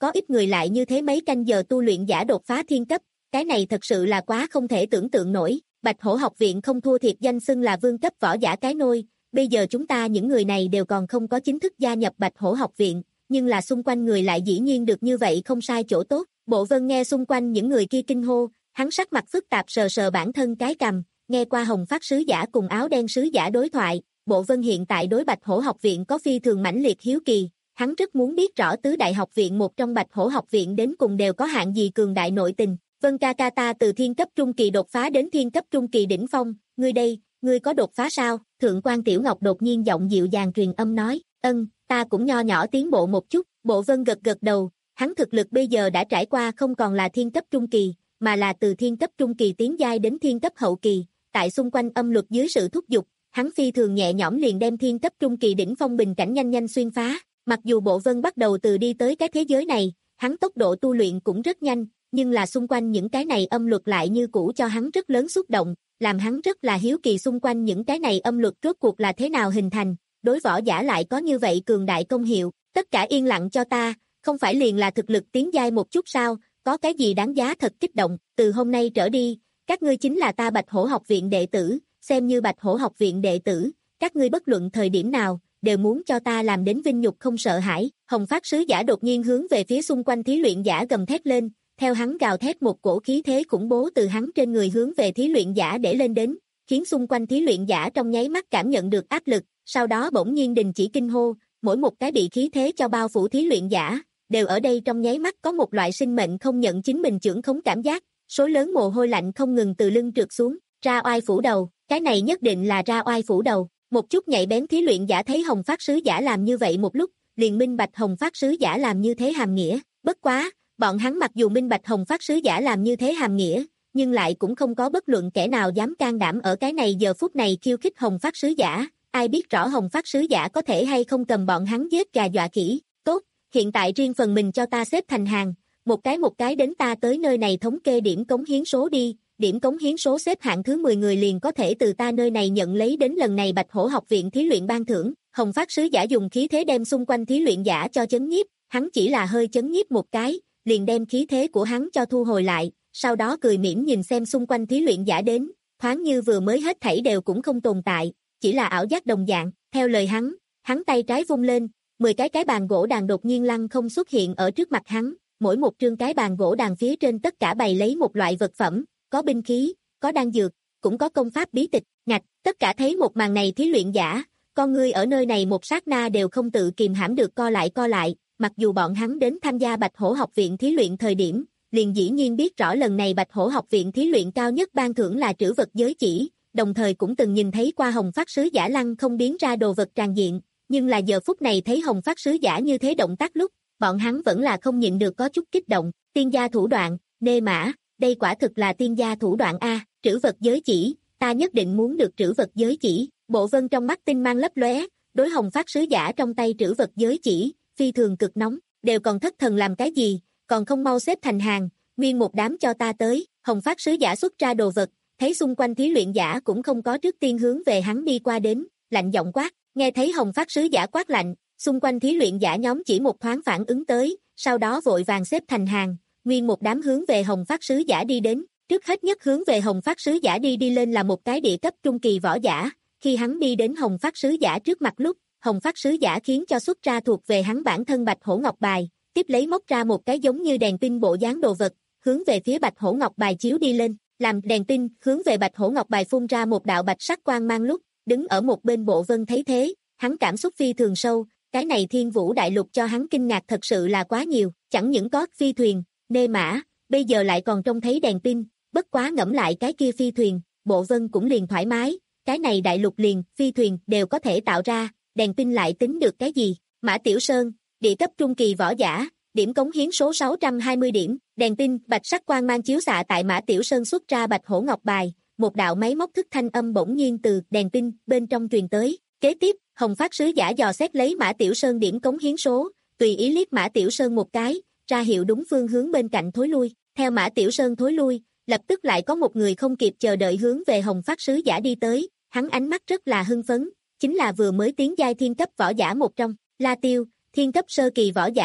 có ít người lại như thế mấy canh giờ tu luyện giả đột phá thiên cấp, cái này thật sự là quá không thể tưởng tượng nổi. Bạch Hổ học viện không thua thiệt danh xưng là vương cấp võ giả cái nôi, bây giờ chúng ta những người này đều còn không có chính thức gia nhập Bạch Hổ học viện, nhưng là xung quanh người lại dĩ nhiên được như vậy không sai chỗ tốt. Bộ Vân nghe xung quanh những người kia kinh hô, hắn sắc mặt phức tạp sờ sờ bản thân cái cằm, nghe qua Hồng Phát sứ giả cùng áo đen sứ giả đối thoại, Bộ Vân hiện tại đối Bạch Hổ học viện có phi thường mãnh liệt hiếu kỳ, hắn rất muốn biết rõ tứ đại học viện một trong Bạch Hổ học viện đến cùng đều có hạng gì cường đại nội tình. Vân ca ca ta từ thiên cấp trung kỳ đột phá đến thiên cấp trung kỳ đỉnh phong, ngươi đây, ngươi có đột phá sao? Thượng quan Tiểu Ngọc đột nhiên giọng dịu dàng truyền âm nói, ân, ta cũng nho nhỏ tiến bộ một chút. Bộ Vân gật gật đầu, hắn thực lực bây giờ đã trải qua không còn là thiên cấp trung kỳ, mà là từ thiên cấp trung kỳ tiến giai đến thiên cấp hậu kỳ, tại xung quanh âm luật dưới sự thúc giục, hắn phi thường nhẹ nhõm liền đem thiên cấp trung kỳ đỉnh phong bình cảnh nhanh nhanh xuyên phá. Mặc dù Bộ Vân bắt đầu từ đi tới cái thế giới này, hắn tốc độ tu luyện cũng rất nhanh, nhưng là xung quanh những cái này âm luật lại như cũ cho hắn rất lớn xúc động, làm hắn rất là hiếu kỳ xung quanh những cái này âm luật rốt cuộc là thế nào hình thành, đối võ giả lại có như vậy cường đại công hiệu. Tất cả yên lặng cho ta, không phải liền là thực lực tiến giai một chút sao, có cái gì đáng giá thật kích động, từ hôm nay trở đi, các ngươi chính là ta Bạch Hổ học viện đệ tử, xem như Bạch Hổ học viện đệ tử, các ngươi bất luận thời điểm nào, đều muốn cho ta làm đến vinh nhục không sợ hãi. Hồng Phát sứ giả đột nhiên hướng về phía xung quanh thí luyện giả gầm thét lên, theo hắn gào thét một cổ khí thế khủng bố từ hắn trên người hướng về thí luyện giả để lên đến, khiến xung quanh thí luyện giả trong nháy mắt cảm nhận được áp lực, sau đó bỗng nhiên đình chỉ kinh hô, mỗi một cái bị khí thế cho bao phủ thí luyện giả, đều ở đây trong nháy mắt có một loại sinh mệnh không nhận chính mình chưởng khống cảm giác, số lớn mồ hôi lạnh không ngừng từ lưng trượt xuống, ra oai phủ đầu, cái này nhất định là ra oai phủ đầu. Một chút nhạy bén thí luyện giả thấy Hồng Phát sứ giả làm như vậy một lúc, liền minh bạch Hồng Phát sứ giả làm như thế hàm nghĩa, bất quá, bọn hắn mặc dù minh bạch Hồng Phát sứ giả làm như thế hàm nghĩa, nhưng lại cũng không có bất luận kẻ nào dám can đảm ở cái này giờ phút này khiêu khích Hồng Phát sứ giả, ai biết rõ Hồng Phát sứ giả có thể hay không cầm bọn hắn giết gà dọa khỉ. Tốt, hiện tại riêng phần mình cho ta xếp thành hàng, một cái một cái đến ta tới nơi này thống kê điểm cống hiến số đi, điểm cống hiến số xếp hạng thứ mười người liền có thể từ ta nơi này nhận lấy đến lần này Bạch Hổ học viện thí luyện ban thưởng. Hồng Phát sứ giả dùng khí thế đem xung quanh thí luyện giả cho chấn nhiếp, hắn chỉ là hơi chấn nhiếp một cái, liền đem khí thế của hắn cho thu hồi lại, sau đó cười mỉm nhìn xem xung quanh thí luyện giả đến, thoáng như vừa mới hết thảy đều cũng không tồn tại, chỉ là ảo giác đồng dạng. Theo lời hắn, hắn tay trái vung lên, mười cái cái bàn gỗ đàn đột nhiên lăng không xuất hiện ở trước mặt hắn, mỗi một trương cái bàn gỗ đàn phía trên tất cả bày lấy một loại vật phẩm, có binh khí, có đan dược, cũng có công pháp bí tịch. Ngạch, tất cả thấy một màn này thí luyện giả, con ngươi ở nơi này một sát na đều không tự kìm hãm được co lại co lại, mặc dù bọn hắn đến tham gia Bạch Hổ học viện thí luyện thời điểm, liền dĩ nhiên biết rõ lần này Bạch Hổ học viện thí luyện cao nhất ban thưởng là trữ vật giới chỉ, đồng thời cũng từng nhìn thấy qua Hồng Phát sứ giả lăng không biến ra đồ vật tràn diện, nhưng là giờ phút này thấy Hồng Phát sứ giả như thế động tác lúc, bọn hắn vẫn là không nhịn được có chút kích động. Tiên gia thủ đoạn, nê mã, đây quả thực là tiên gia thủ đoạn a, trữ vật giới chỉ, ta nhất định muốn được trữ vật giới chỉ. Bộ Vân trong mắt tinh mang lấp lóe, đối Hồng Phát sứ giả trong tay trữ vật giới chỉ, phi thường cực nóng, đều còn thất thần làm cái gì, còn không mau xếp thành hàng, nguyên một đám cho ta tới. Hồng Phát sứ giả xuất ra đồ vật, thấy xung quanh thí luyện giả cũng không có trước tiên hướng về hắn đi qua đến, lạnh giọng quát. Nghe thấy Hồng Phát sứ giả quát lạnh, xung quanh thí luyện giả nhóm chỉ một thoáng phản ứng tới, sau đó vội vàng xếp thành hàng, nguyên một đám hướng về Hồng Phát sứ giả đi đến. Trước hết nhất hướng về Hồng Phát sứ giả đi đi lên là một cái địa cấp trung kỳ võ giả, khi hắn đi đến Hồng Phát sứ giả trước mặt lúc, Hồng Phát sứ giả khiến cho xuất ra thuộc về hắn bản thân Bạch Hổ Ngọc bài, tiếp lấy móc ra một cái giống như đèn pin bộ dáng đồ vật, hướng về phía Bạch Hổ Ngọc bài chiếu đi lên, làm đèn pin hướng về Bạch Hổ Ngọc bài phun ra một đạo bạch sắc quang mang lúc, đứng ở một bên Bộ Vân thấy thế, hắn cảm xúc phi thường sâu, cái này Thiên Vũ đại lục cho hắn kinh ngạc thật sự là quá nhiều, chẳng những có phi thuyền, nê mã, bây giờ lại còn trông thấy đèn pin, bất quá ngẫm lại cái kia phi thuyền, Bộ Vân cũng liền thoải mái, cái này đại lục liền, phi thuyền đều có thể tạo ra, đèn pin lại tính được cái gì? Mã Tiểu Sơn, địa cấp trung kỳ võ giả, điểm cống hiến số sáu trăm hai mươi điểm, đèn pin, bạch sắc quang mang chiếu xạ tại Mã Tiểu Sơn xuất ra Bạch Hổ Ngọc bài, một đạo máy móc thức thanh âm bỗng nhiên từ đèn pin bên trong truyền tới. Kế tiếp, Hồng Phát sứ giả dò xét lấy Mã Tiểu Sơn điểm cống hiến số, tùy ý liếc Mã Tiểu Sơn một cái, ra hiệu đúng phương hướng bên cạnh thối lui. Theo Mã Tiểu Sơn thối lui, lập tức lại có một người không kịp chờ đợi hướng về Hồng Phát sứ giả đi tới, hắn ánh mắt rất là hưng phấn, chính là vừa mới tiến giai thiên cấp võ giả một trong, La Tiêu, thiên cấp sơ kỳ võ giả,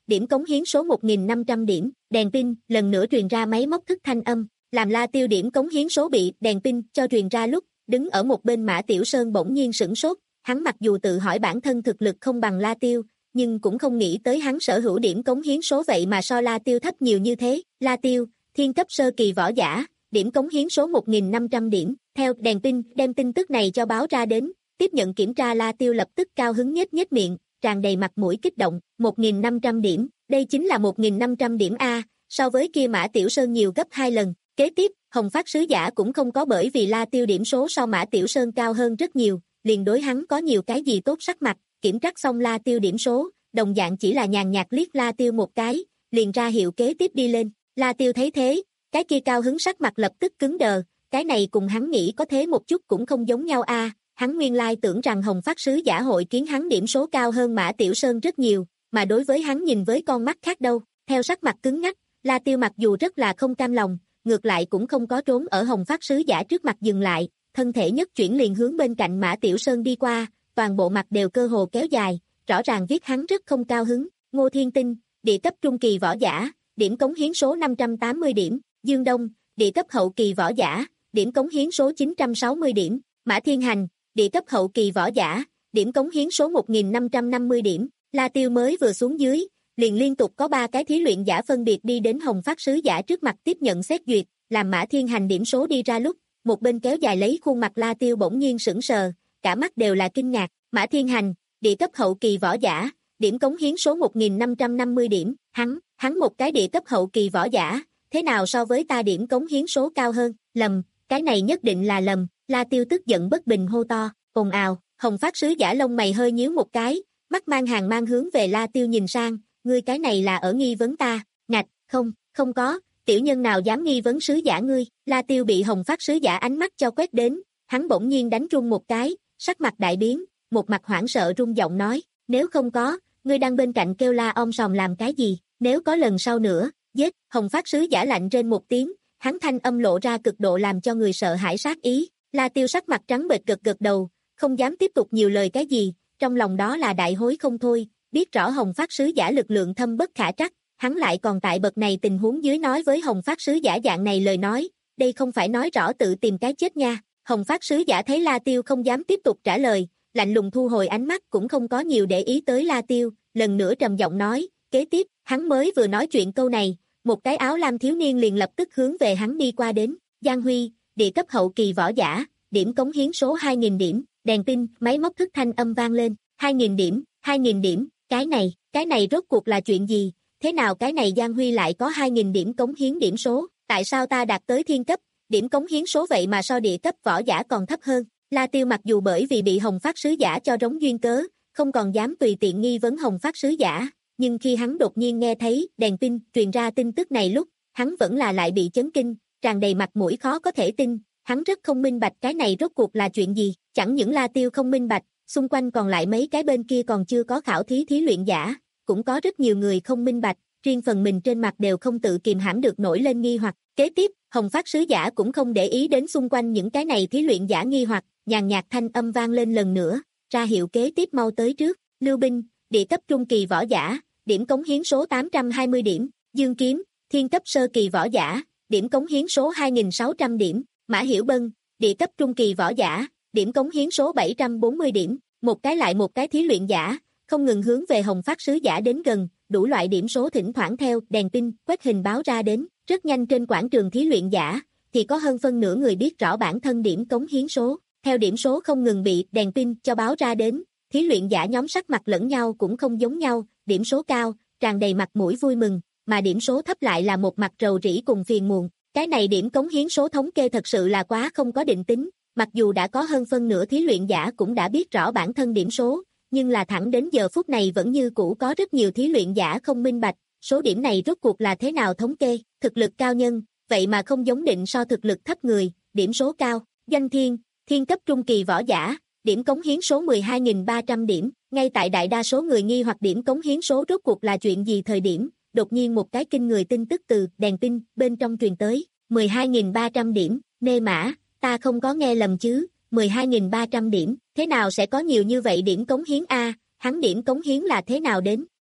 điểm cống hiến số một nghìn năm trăm điểm, đèn pin, lần nữa truyền ra máy móc thức thanh âm, làm La Tiêu điểm cống hiến số bị đèn pin cho truyền ra lúc, đứng ở một bên Mã Tiểu Sơn bỗng nhiên sửng sốt, hắn mặc dù tự hỏi bản thân thực lực không bằng La Tiêu, nhưng cũng không nghĩ tới hắn sở hữu điểm cống hiến số vậy mà so La Tiêu thấp nhiều như thế. La Tiêu, thiên cấp sơ kỳ võ giả, điểm cống hiến số một nghìn năm trăm điểm, theo đèn pin đem tin tức này cho báo ra đến, tiếp nhận kiểm tra La Tiêu lập tức cao hứng nhếch nhếch miệng, tràn đầy mặt mũi kích động, một nghìn năm trăm điểm, đây chính là một nghìn năm trăm điểm A, so với kia Mã Tiểu Sơn nhiều gấp hai lần. Kế tiếp, Hồng Phát sứ giả cũng không có bởi vì La Tiêu điểm số so Mã Tiểu Sơn cao hơn rất nhiều, liền đối hắn có nhiều cái gì tốt sắc mặt, kiểm tra xong La Tiêu điểm số, đồng dạng chỉ là nhàn nhạt liếc La Tiêu một cái, liền ra hiệu kế tiếp đi lên. La Tiêu thấy thế, cái kia cao hứng sắc mặt lập tức cứng đờ, cái này cùng hắn nghĩ có thế một chút cũng không giống nhau a. Hắn nguyên lai tưởng rằng Hồng Phát sứ giả hội kiến hắn điểm số cao hơn Mã Tiểu Sơn rất nhiều, mà đối với hắn nhìn với con mắt khác đâu. Theo sắc mặt cứng ngắc, La Tiêu mặc dù rất là không cam lòng, ngược lại cũng không có trốn ở Hồng Phát sứ giả trước mặt dừng lại, thân thể nhất chuyển liền hướng bên cạnh Mã Tiểu Sơn đi qua, toàn bộ mặt đều cơ hồ kéo dài, rõ ràng viết hắn rất không cao hứng. Ngô Thiên Tinh, địa cấp trung kỳ võ giả, điểm cống hiến số năm trăm tám mươi điểm, Dương Đông, địa cấp hậu kỳ võ giả, điểm cống hiến số chín trăm sáu mươi điểm, Mã Thiên Hành, địa cấp hậu kỳ võ giả, điểm cống hiến số một nghìn năm trăm năm mươi điểm. La Tiêu mới vừa xuống dưới, liền liên tục có ba cái thí luyện giả phân biệt đi đến Hồng Phát sứ giả trước mặt tiếp nhận xét duyệt, làm Mã Thiên Hành điểm số đi ra lúc, một bên kéo dài lấy khuôn mặt La Tiêu bỗng nhiên sững sờ, cả mắt đều là kinh ngạc. Mã Thiên Hành, địa cấp hậu kỳ võ giả, điểm cống hiến số một nghìn năm trăm năm mươi điểm, hắn, hắn một cái địa cấp hậu kỳ võ giả, thế nào so với ta điểm cống hiến số cao hơn, lầm, cái này nhất định là lầm. La Tiêu tức giận bất bình hô to, ồn ào. Hồng Phát sứ giả lông mày hơi nhíu một cái, mắt mang hàng mang hướng về La Tiêu nhìn sang, ngươi cái này là ở nghi vấn ta, ngạch, không, không có, tiểu nhân nào dám nghi vấn sứ giả ngươi. La Tiêu bị Hồng Phát sứ giả ánh mắt cho quét đến, hắn bỗng nhiên đánh run một cái, sắc mặt đại biến, một mặt hoảng sợ run giọng nói, nếu không có, ngươi đang bên cạnh kêu la om sòm làm cái gì, nếu có lần sau nữa, giết. Hồng Phát sứ giả lạnh trên một tiếng, hắn thanh âm lộ ra cực độ làm cho người sợ hãi sát ý. La Tiêu sắc mặt trắng bệch gật gật đầu, không dám tiếp tục nhiều lời cái gì, trong lòng đó là đại hối không thôi, biết rõ Hồng Phát sứ giả lực lượng thâm bất khả trắc, hắn lại còn tại bậc này tình huống dưới nói với Hồng Phát sứ giả dạng này lời nói, đây không phải nói rõ tự tìm cái chết nha. Hồng Phát sứ giả thấy La Tiêu không dám tiếp tục trả lời, lạnh lùng thu hồi ánh mắt cũng không có nhiều để ý tới La Tiêu, lần nữa trầm giọng nói, kế tiếp, hắn mới vừa nói chuyện câu này, một cái áo lam thiếu niên liền lập tức hướng về hắn đi qua đến. Giang Huy, địa cấp hậu kỳ võ giả, điểm cống hiến số hai nghìn điểm, đèn pin, máy móc thức thanh âm vang lên, hai nghìn điểm, hai nghìn điểm, cái này, cái này rốt cuộc là chuyện gì, thế nào cái này Giang Huy lại có hai nghìn điểm cống hiến điểm số, tại sao ta đạt tới thiên cấp, điểm cống hiến số vậy mà so địa cấp võ giả còn thấp hơn. La Tiêu mặc dù bởi vì bị Hồng Phát sứ giả cho rống duyên cớ, không còn dám tùy tiện nghi vấn Hồng Phát sứ giả, nhưng khi hắn đột nhiên nghe thấy đèn pin truyền ra tin tức này lúc, hắn vẫn là lại bị chấn kinh, tràn đầy mặt mũi khó có thể tin, hắn rất không minh bạch cái này rốt cuộc là chuyện gì, chẳng những La Tiêu không minh bạch, xung quanh còn lại mấy cái bên kia còn chưa có khảo thí thí luyện giả, cũng có rất nhiều người không minh bạch, riêng phần mình trên mặt đều không tự kìm hãm được nổi lên nghi hoặc. Kế tiếp, Hồng Phát sứ giả cũng không để ý đến xung quanh những cái này thí luyện giả nghi hoặc, nhàn nhạt thanh âm vang lên lần nữa, ra hiệu kế tiếp mau tới trước. Lưu Binh, địa cấp trung kỳ võ giả, điểm cống hiến số tám trăm hai mươi điểm, Dương Kiếm, thiên cấp sơ kỳ võ giả, điểm cống hiến số hai nghìn sáu trăm điểm, Mã Hiểu Bân, địa cấp trung kỳ võ giả, điểm cống hiến số bảy trăm bốn mươi điểm, một cái lại một cái thí luyện giả, không ngừng hướng về Hồng Phát sứ giả đến gần, đủ loại điểm số thỉnh thoảng theo đèn pin quét hình báo ra đến, rất nhanh trên quảng trường thí luyện giả, thì có hơn phân nửa người biết rõ bản thân điểm cống hiến số, theo điểm số không ngừng bị đèn pin cho báo ra đến, thí luyện giả nhóm sắc mặt lẫn nhau cũng không giống nhau, điểm số cao, tràn đầy mặt mũi vui mừng, mà điểm số thấp lại là một mặt rầu rĩ cùng phiền muộn. Cái này điểm cống hiến số thống kê thật sự là quá không có định tính, mặc dù đã có hơn phân nửa thí luyện giả cũng đã biết rõ bản thân điểm số, nhưng là thẳng đến giờ phút này vẫn như cũ có rất nhiều thí luyện giả không minh bạch, số điểm này rốt cuộc là thế nào thống kê, thực lực cao nhân, vậy mà không giống định so thực lực thấp người, điểm số cao. Doanh Thiên, thiên cấp trung kỳ võ giả, điểm cống hiến số mười hai nghìn ba trăm điểm, ngay tại đại đa số người nghi hoặc điểm cống hiến số rốt cuộc là chuyện gì thời điểm, đột nhiên một cái kinh người tin tức từ đèn pin bên trong truyền tới, mười hai nghìn ba trăm điểm, nê mã, ta không có nghe lầm chứ, mười hai nghìn ba trăm điểm, thế nào sẽ có nhiều như vậy điểm cống hiến a, hắn điểm cống hiến là thế nào đến,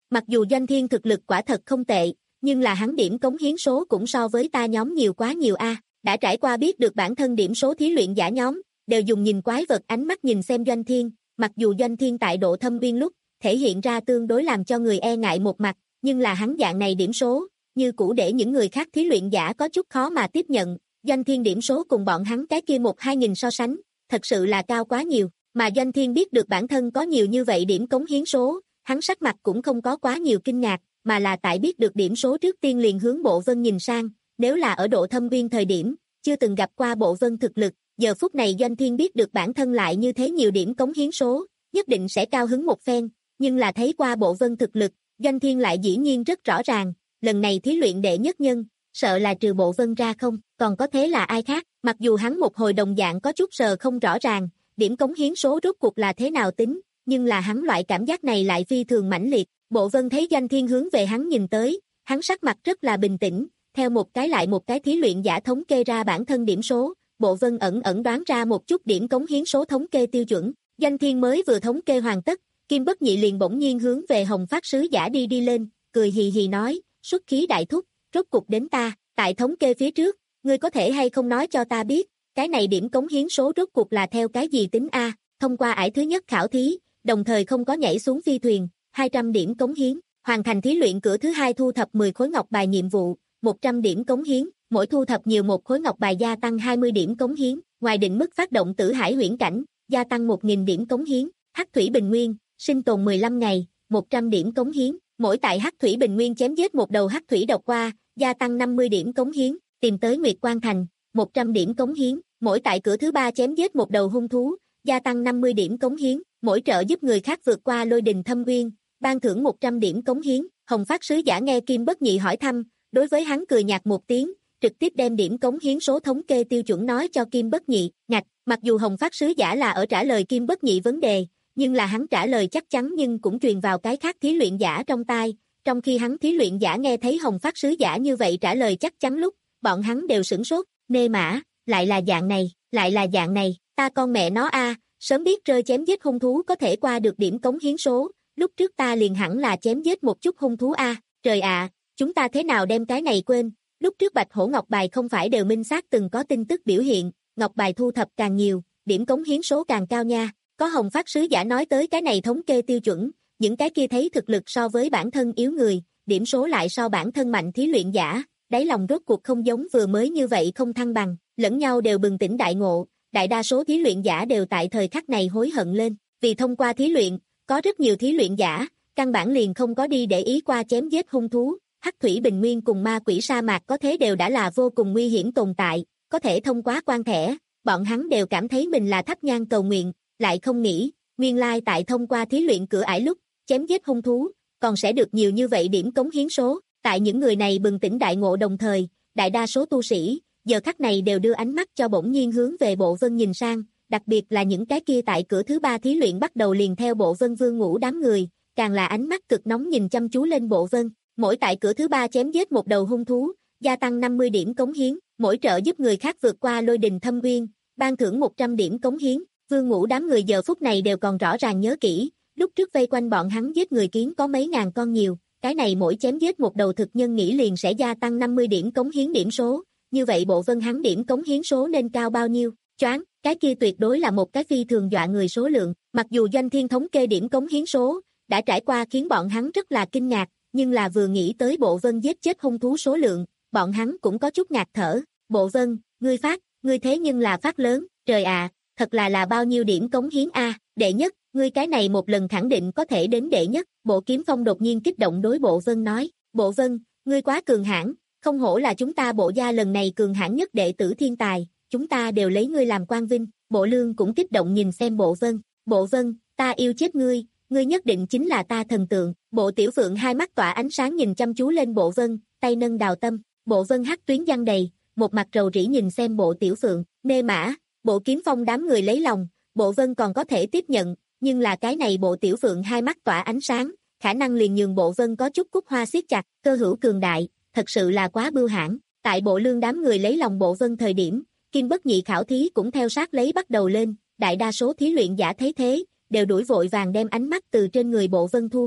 Mặc dù Doanh Thiên thực lực quả thật không tệ, nhưng là hắn điểm cống hiến số cũng so với ta nhóm nhiều quá nhiều a. Đã trải qua biết được bản thân điểm số thí luyện giả nhóm, đều dùng nhìn quái vật ánh mắt nhìn xem Doanh Thiên, mặc dù Doanh Thiên tại độ thâm uyên lúc, thể hiện ra tương đối làm cho người e ngại một mặt, nhưng là hắn dạng này điểm số, như cũ để những người khác thí luyện giả có chút khó mà tiếp nhận. Doanh Thiên điểm số cùng bọn hắn cái kia một hai nghìn so sánh, thật sự là cao quá nhiều, mà Doanh Thiên biết được bản thân có nhiều như vậy điểm cống hiến số, hắn sắc mặt cũng không có quá nhiều kinh ngạc, mà là tại biết được điểm số trước tiên liền hướng Bộ Vân nhìn sang, nếu là ở độ thâm uyên thời điểm, chưa từng gặp qua Bộ Vân thực lực, giờ phút này Doanh Thiên biết được bản thân lại như thế nhiều điểm cống hiến số, nhất định sẽ cao hứng một phen, nhưng là thấy qua Bộ Vân thực lực, Doanh Thiên lại dĩ nhiên rất rõ ràng, lần này thí luyện đệ nhất nhân, sợ là trừ Bộ Vân ra không, còn có thế là ai khác, mặc dù hắn một hồi đồng dạng có chút sờ không rõ ràng, điểm cống hiến số rốt cuộc là thế nào tính, nhưng là hắn loại cảm giác này lại phi thường mãnh liệt. Bộ Vân thấy Doanh Thiên hướng về hắn nhìn tới, hắn sắc mặt rất là bình tĩnh, theo một cái lại một cái thí luyện giả thống kê ra bản thân điểm số, Bộ Vân ẩn ẩn đoán ra một chút điểm cống hiến số thống kê tiêu chuẩn. Doanh Thiên mới vừa thống kê hoàn tất, Kim Bất Nhị liền bỗng nhiên hướng về Hồng Phát sứ giả đi đi lên, cười hì hì nói, xuất khí đại thúc, rốt cục đến ta, tại thống kê phía trước, ngươi có thể hay không nói cho ta biết, cái này điểm cống hiến số rốt cuộc là theo cái gì tính a? Thông qua ải thứ nhất khảo thí, đồng thời không có nhảy xuống phi thuyền, hai trăm điểm cống hiến, hoàn thành thí luyện cửa thứ hai thu thập mười khối ngọc bài nhiệm vụ, một trăm điểm cống hiến, mỗi thu thập nhiều một khối ngọc bài gia tăng hai mươi điểm cống hiến, ngoài định mức phát động Tử Hải huyễn cảnh, gia tăng một nghìn điểm cống hiến, Hắc Thủy Bình Nguyên, sinh tồn mười lăm ngày, một trăm điểm cống hiến, mỗi tại Hắc Thủy Bình Nguyên chém giết một đầu Hắc Thủy độc qua, gia tăng năm mươi điểm cống hiến, tìm tới Nguyệt Quan Thành, một trăm điểm cống hiến, mỗi tại cửa thứ ba chém giết một đầu hung thú, gia tăng năm mươi điểm cống hiến, mỗi trợ giúp người khác vượt qua lôi đình thâm uyên, ban thưởng một trăm điểm cống hiến. Hồng Phát sứ giả nghe Kim Bất Nhị hỏi thăm, đối với hắn cười nhạt một tiếng, trực tiếp đem điểm cống hiến số thống kê tiêu chuẩn nói cho Kim Bất Nhị. Ngạch, mặc dù Hồng Phát sứ giả là ở trả lời Kim Bất Nhị vấn đề, nhưng là hắn trả lời chắc chắn nhưng cũng truyền vào cái khác thí luyện giả trong tai, trong khi hắn thí luyện giả nghe thấy Hồng Phát sứ giả như vậy trả lời chắc chắn lúc, bọn hắn đều sửng sốt, nê mã, lại là dạng này, lại là dạng này, ta con mẹ nó a, sớm biết rơi chém giết hung thú có thể qua được điểm cống hiến số, lúc trước ta liền hẳn là chém giết một chút hung thú a, trời ạ, chúng ta thế nào đem cái này quên, lúc trước Bạch Hổ Ngọc Bài không phải đều minh xác từng có tin tức biểu hiện, Ngọc Bài thu thập càng nhiều, điểm cống hiến số càng cao nha, có Hồng Phát sứ giả nói tới cái này thống kê tiêu chuẩn, những cái kia thấy thực lực so với bản thân yếu người, điểm số lại so bản thân mạnh thí luyện giả, đáy lòng rốt cuộc không giống vừa mới như vậy không thăng bằng, lẫn nhau đều bừng tỉnh đại ngộ, đại đa số thí luyện giả đều tại thời khắc này hối hận lên, vì thông qua thí luyện, có rất nhiều thí luyện giả, căn bản liền không có đi để ý qua chém giết hung thú, Hắc Thủy Bình Nguyên cùng ma quỷ sa mạc có thế đều đã là vô cùng nguy hiểm tồn tại, có thể thông qua quan thẻ, bọn hắn đều cảm thấy mình là thắp nhang cầu nguyện, lại không nghĩ, nguyên lai tại thông qua thí luyện cửa ải lúc, chém giết hung thú, còn sẽ được nhiều như vậy điểm cống hiến số, tại những người này bừng tỉnh đại ngộ đồng thời, đại đa số tu sĩ, giờ khắc này đều đưa ánh mắt cho bỗng nhiên hướng về Bộ Vân nhìn sang, đặc biệt là những cái kia tại cửa thứ ba thí luyện bắt đầu liền theo Bộ Vân vương ngủ đám người, càng là ánh mắt cực nóng nhìn chăm chú lên Bộ Vân, mỗi tại cửa thứ ba chém giết một đầu hung thú, gia tăng năm mươi điểm cống hiến, mỗi trợ giúp người khác vượt qua lôi đình thâm uyên, ban thưởng một trăm điểm cống hiến, vương ngủ đám người giờ phút này đều còn rõ ràng nhớ kỹ, lúc trước vây quanh bọn hắn giết người kiến có mấy ngàn con nhiều, cái này mỗi chém giết một đầu thực nhân nghĩ liền sẽ gia tăng năm mươi điểm cống hiến điểm số, như vậy Bộ Vân hắn điểm cống hiến số nên cao bao nhiêu, choáng, cái kia tuyệt đối là một cái phi thường dọa người số lượng, mặc dù Doanh Thiên thống kê điểm cống hiến số, đã trải qua khiến bọn hắn rất là kinh ngạc, nhưng là vừa nghĩ tới Bộ Vân giết chết hung thú số lượng, bọn hắn cũng có chút ngạt thở, Bộ Vân, ngươi phát, ngươi thế nhưng là phát lớn, trời ạ, thật là là bao nhiêu điểm cống hiến a, đệ nhất, ngươi cái này một lần khẳng định có thể đến đệ nhất, Bộ Kiếm Phong đột nhiên kích động đối Bộ Vân nói, Bộ Vân, ngươi quá cường hãn, không hổ là chúng ta Bộ gia lần này cường hãn nhất đệ tử thiên tài, chúng ta đều lấy ngươi làm quan vinh, Bộ Lương cũng kích động nhìn xem Bộ Vân, Bộ Vân, ta yêu chết ngươi, ngươi nhất định chính là ta thần tượng, Bộ Tiểu Phượng hai mắt tỏa ánh sáng nhìn chăm chú lên Bộ Vân, tay nâng đào tâm, Bộ Vân hắc tuyến giăng đầy, một mặt rầu rĩ nhìn xem Bộ Tiểu Phượng, nê mã, Bộ Kiếm Phong đám người lấy lòng, Bộ Vân còn có thể tiếp nhận, nhưng là cái này Bộ Tiểu Phượng hai mắt tỏa ánh sáng, khả năng liền nhường Bộ Vân có chút cúc hoa siết chặt, cơ hữu cường đại, thật sự là quá bưu hãn. Tại Bộ Lương đám người lấy lòng Bộ Vân thời điểm, Kim Bất Nhị khảo thí cũng theo sát lấy bắt đầu lên, đại đa số thí luyện giả thấy thế, đều đuổi vội vàng đem ánh mắt từ trên người Bộ Vân thu hồi,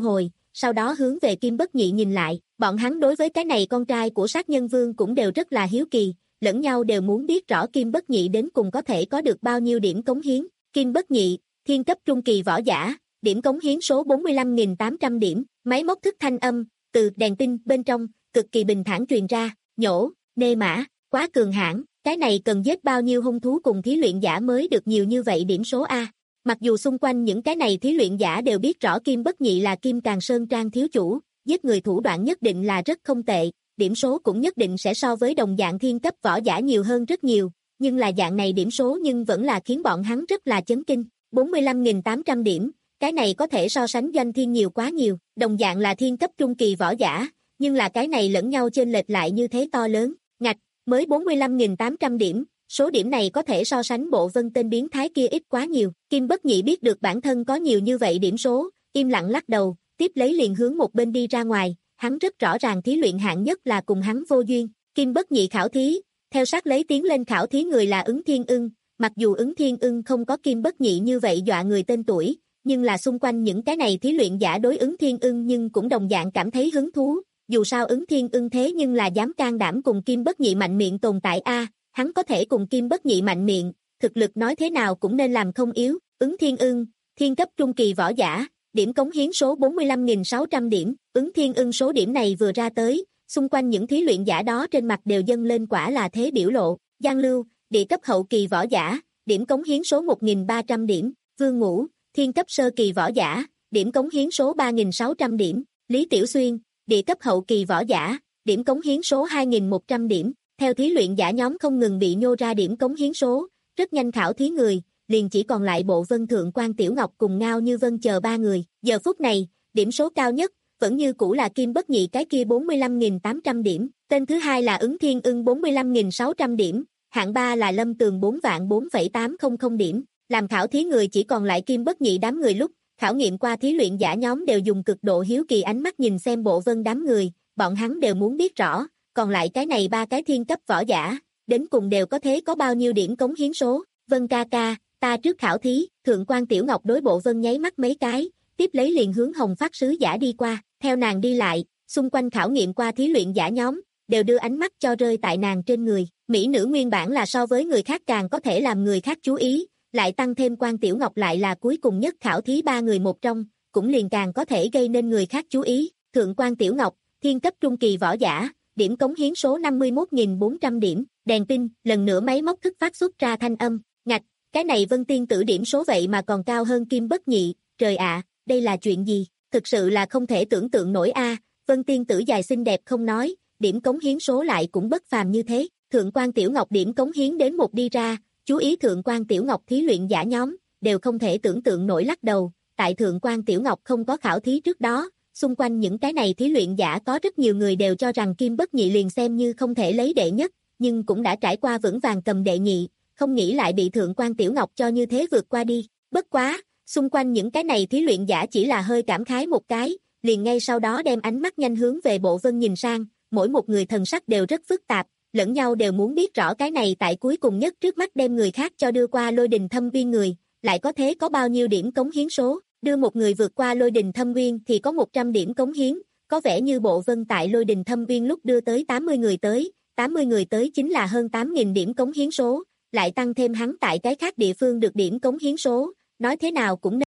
sau đó hướng về Kim Bất Nhị nhìn lại, bọn hắn đối với cái này con trai của sát nhân vương cũng đều rất là hiếu kỳ, lẫn nhau đều muốn biết rõ Kim Bất Nhị đến cùng có thể có được bao nhiêu điểm cống hiến. Kim Bất Nhị, thiên cấp trung kỳ võ giả, điểm cống hiến số bốn mươi lăm nghìn tám trăm điểm, máy móc thức thanh âm, từ đèn tinh bên trong, cực kỳ bình thản truyền ra, nhổ, nê mã, quá cường hãn, cái này cần giết bao nhiêu hung thú cùng thí luyện giả mới được nhiều như vậy điểm số A. Mặc dù xung quanh những cái này thí luyện giả đều biết rõ Kim Bất Nhị là Kim Càn Sơn Trang thiếu chủ, giết người thủ đoạn nhất định là rất không tệ, điểm số cũng nhất định sẽ so với đồng dạng thiên cấp võ giả nhiều hơn rất nhiều, nhưng là dạng này điểm số nhưng vẫn là khiến bọn hắn rất là chấn kinh, bốn mươi lăm nghìn tám trăm điểm, cái này có thể so sánh Doanh Thiên nhiều quá nhiều, đồng dạng là thiên cấp trung kỳ võ giả, nhưng là cái này lẫn nhau chênh lệch lại như thế to lớn, ngạch, mới bốn mươi lăm nghìn tám trăm điểm, số điểm này có thể so sánh Bộ Vân tên biến thái kia ít quá nhiều, Kim Bất Nhị biết được bản thân có nhiều như vậy điểm số, im lặng lắc đầu, tiếp lấy liền hướng một bên đi ra ngoài, hắn rất rõ ràng thí luyện hạng nhất là cùng hắn vô duyên, Kim Bất Nhị khảo thí, theo sát lấy tiến lên khảo thí người là Ứng Thiên Ưng, mặc dù Ứng Thiên Ưng không có Kim Bất Nhị như vậy dọa người tên tuổi, nhưng là xung quanh những cái này thí luyện giả đối Ứng Thiên Ưng nhưng cũng đồng dạng cảm thấy hứng thú, dù sao Ứng Thiên Ưng thế nhưng là dám can đảm cùng Kim Bất Nhị mạnh miệng tồn tại a, hắn có thể cùng Kim Bất Nhị mạnh miệng, thực lực nói thế nào cũng nên làm không yếu, Ứng Thiên Ưng, thiên cấp trung kỳ võ giả, điểm cống hiến số bốn mươi lăm nghìn sáu trăm điểm, Ứng Thiên Ưng số điểm này vừa ra tới, xung quanh những thí luyện giả đó trên mặt đều dâng lên quả là thế biểu lộ, Giang Lưu, địa cấp hậu kỳ võ giả, điểm cống hiến số một nghìn ba trăm điểm, Vương Ngũ, thiên cấp sơ kỳ võ giả, điểm cống hiến số ba nghìn sáu trăm điểm, Lý Tiểu Xuyên, địa cấp hậu kỳ võ giả, điểm cống hiến số hai nghìn một trăm điểm, theo thí luyện giả nhóm không ngừng bị nhô ra điểm cống hiến số, rất nhanh khảo thí người, liền chỉ còn lại Bộ Vân Thượng quan Tiểu Ngọc cùng Ngao Như Vân chờ ba người, giờ phút này, điểm số cao nhất, vẫn như cũ là Kim Bất Nhị cái kia bốn mươi lăm nghìn tám trăm điểm, tên thứ hai là Ứng Thiên Ưng bốn mươi lăm nghìn sáu trăm điểm, hạng ba là Lâm Tường bốn vạn bốn phẩy tám trăm điểm, làm khảo thí người chỉ còn lại Kim Bất Nhị đám người lúc, khảo nghiệm qua thí luyện giả nhóm đều dùng cực độ hiếu kỳ ánh mắt nhìn xem Bộ Vân đám người, bọn hắn đều muốn biết rõ, còn lại cái này ba cái thiên cấp võ giả, đến cùng đều có thế có bao nhiêu điểm cống hiến số, Vân ca ca, ta trước khảo thí, Thượng quan Tiểu Ngọc đối Bộ Vân nháy mắt mấy cái, tiếp lấy liền hướng Hồng Phát sứ giả đi qua, theo nàng đi lại, xung quanh khảo nghiệm qua thí luyện giả nhóm, đều đưa ánh mắt cho rơi tại nàng trên người, mỹ nữ nguyên bản là so với người khác càng có thể làm người khác chú ý, lại tăng thêm quan Tiểu Ngọc lại là cuối cùng nhất khảo thí ba người một trong, cũng liền càng có thể gây nên người khác chú ý, Thượng quan Tiểu Ngọc, thiên cấp trung kỳ võ giả, điểm cống hiến số năm mươi mốt nghìn bốn trăm điểm, đèn tin, lần nữa máy móc thức phát xuất ra thanh âm, ngạch, cái này Vân tiên tử điểm số vậy mà còn cao hơn Kim Bất Nhị, trời ạ, đây là chuyện gì, thực sự là không thể tưởng tượng nổi a, Vân tiên tử dài xinh đẹp không nói, điểm cống hiến số lại cũng bất phàm như thế, Thượng quan Tiểu Ngọc điểm cống hiến đến một đi ra, chú ý Thượng quan Tiểu Ngọc thí luyện giả nhóm, đều không thể tưởng tượng nổi lắc đầu, tại Thượng quan Tiểu Ngọc không có khảo thí trước đó, xung quanh những cái này thí luyện giả có rất nhiều người đều cho rằng Kim Bất Nhị liền xem như không thể lấy đệ nhất, nhưng cũng đã trải qua vững vàng cầm đệ nhị, không nghĩ lại bị Thượng quan Tiểu Ngọc cho như thế vượt qua đi, bất quá, xung quanh những cái này thí luyện giả chỉ là hơi cảm khái một cái, liền ngay sau đó đem ánh mắt nhanh hướng về Bộ Vân nhìn sang, mỗi một người thần sắc đều rất phức tạp, lẫn nhau đều muốn biết rõ cái này tại cuối cùng nhất trước mắt đem người khác cho đưa qua Lôi Đình Thâm Uyên người, lại có thế có bao nhiêu điểm cống hiến số, đưa một người vượt qua Lôi Đình Thâm Uyên thì có một trăm điểm cống hiến, có vẻ như Bộ Vân tại Lôi Đình Thâm Uyên lúc đưa tới tám mươi người tới, tám mươi người tới chính là hơn tám nghìn điểm cống hiến số, lại tăng thêm hắn tại cái khác địa phương được điểm cống hiến số, nói thế nào cũng nên.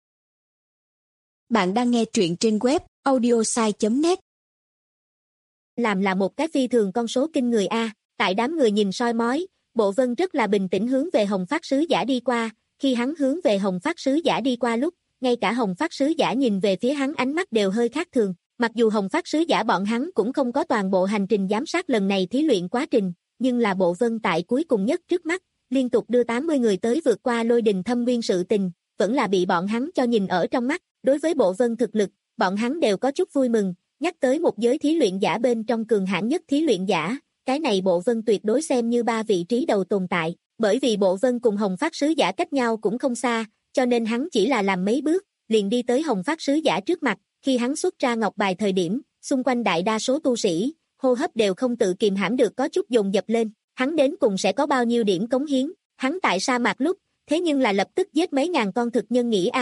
Bạn đang nghe truyện trên web audiosai chấm net. Làm là một cái phi thường con số kinh người a, tại đám người nhìn soi mói, Bộ Vân rất là bình tĩnh hướng về Hồng Phát sứ giả đi qua, khi hắn hướng về Hồng Phát sứ giả đi qua lúc, ngay cả Hồng Phát sứ giả nhìn về phía hắn ánh mắt đều hơi khác thường, mặc dù Hồng Phát sứ giả bọn hắn cũng không có toàn bộ hành trình giám sát lần này thí luyện quá trình, nhưng là Bộ Vân tại cuối cùng nhất trước mắt, liên tục đưa tám mươi người tới vượt qua Lôi Đình Thâm Uyên sự tình, vẫn là bị bọn hắn cho nhìn ở trong mắt, đối với Bộ Vân thực lực, bọn hắn đều có chút vui mừng, nhắc tới một giới thí luyện giả bên trong cường hãn nhất thí luyện giả, cái này Bộ Vân tuyệt đối xem như ba vị trí đầu tồn tại, bởi vì Bộ Vân cùng Hồng Phát sứ giả cách nhau cũng không xa, cho nên hắn chỉ là làm mấy bước, liền đi tới Hồng Phát sứ giả trước mặt, khi hắn xuất ra ngọc bài thời điểm, xung quanh đại đa số tu sĩ, hô hấp đều không tự kìm hãm được có chút dồn dập lên, hắn đến cùng sẽ có bao nhiêu điểm cống hiến, hắn tại sa mạc lúc, thế nhưng là lập tức giết mấy ngàn con thực nhân nghĩ a,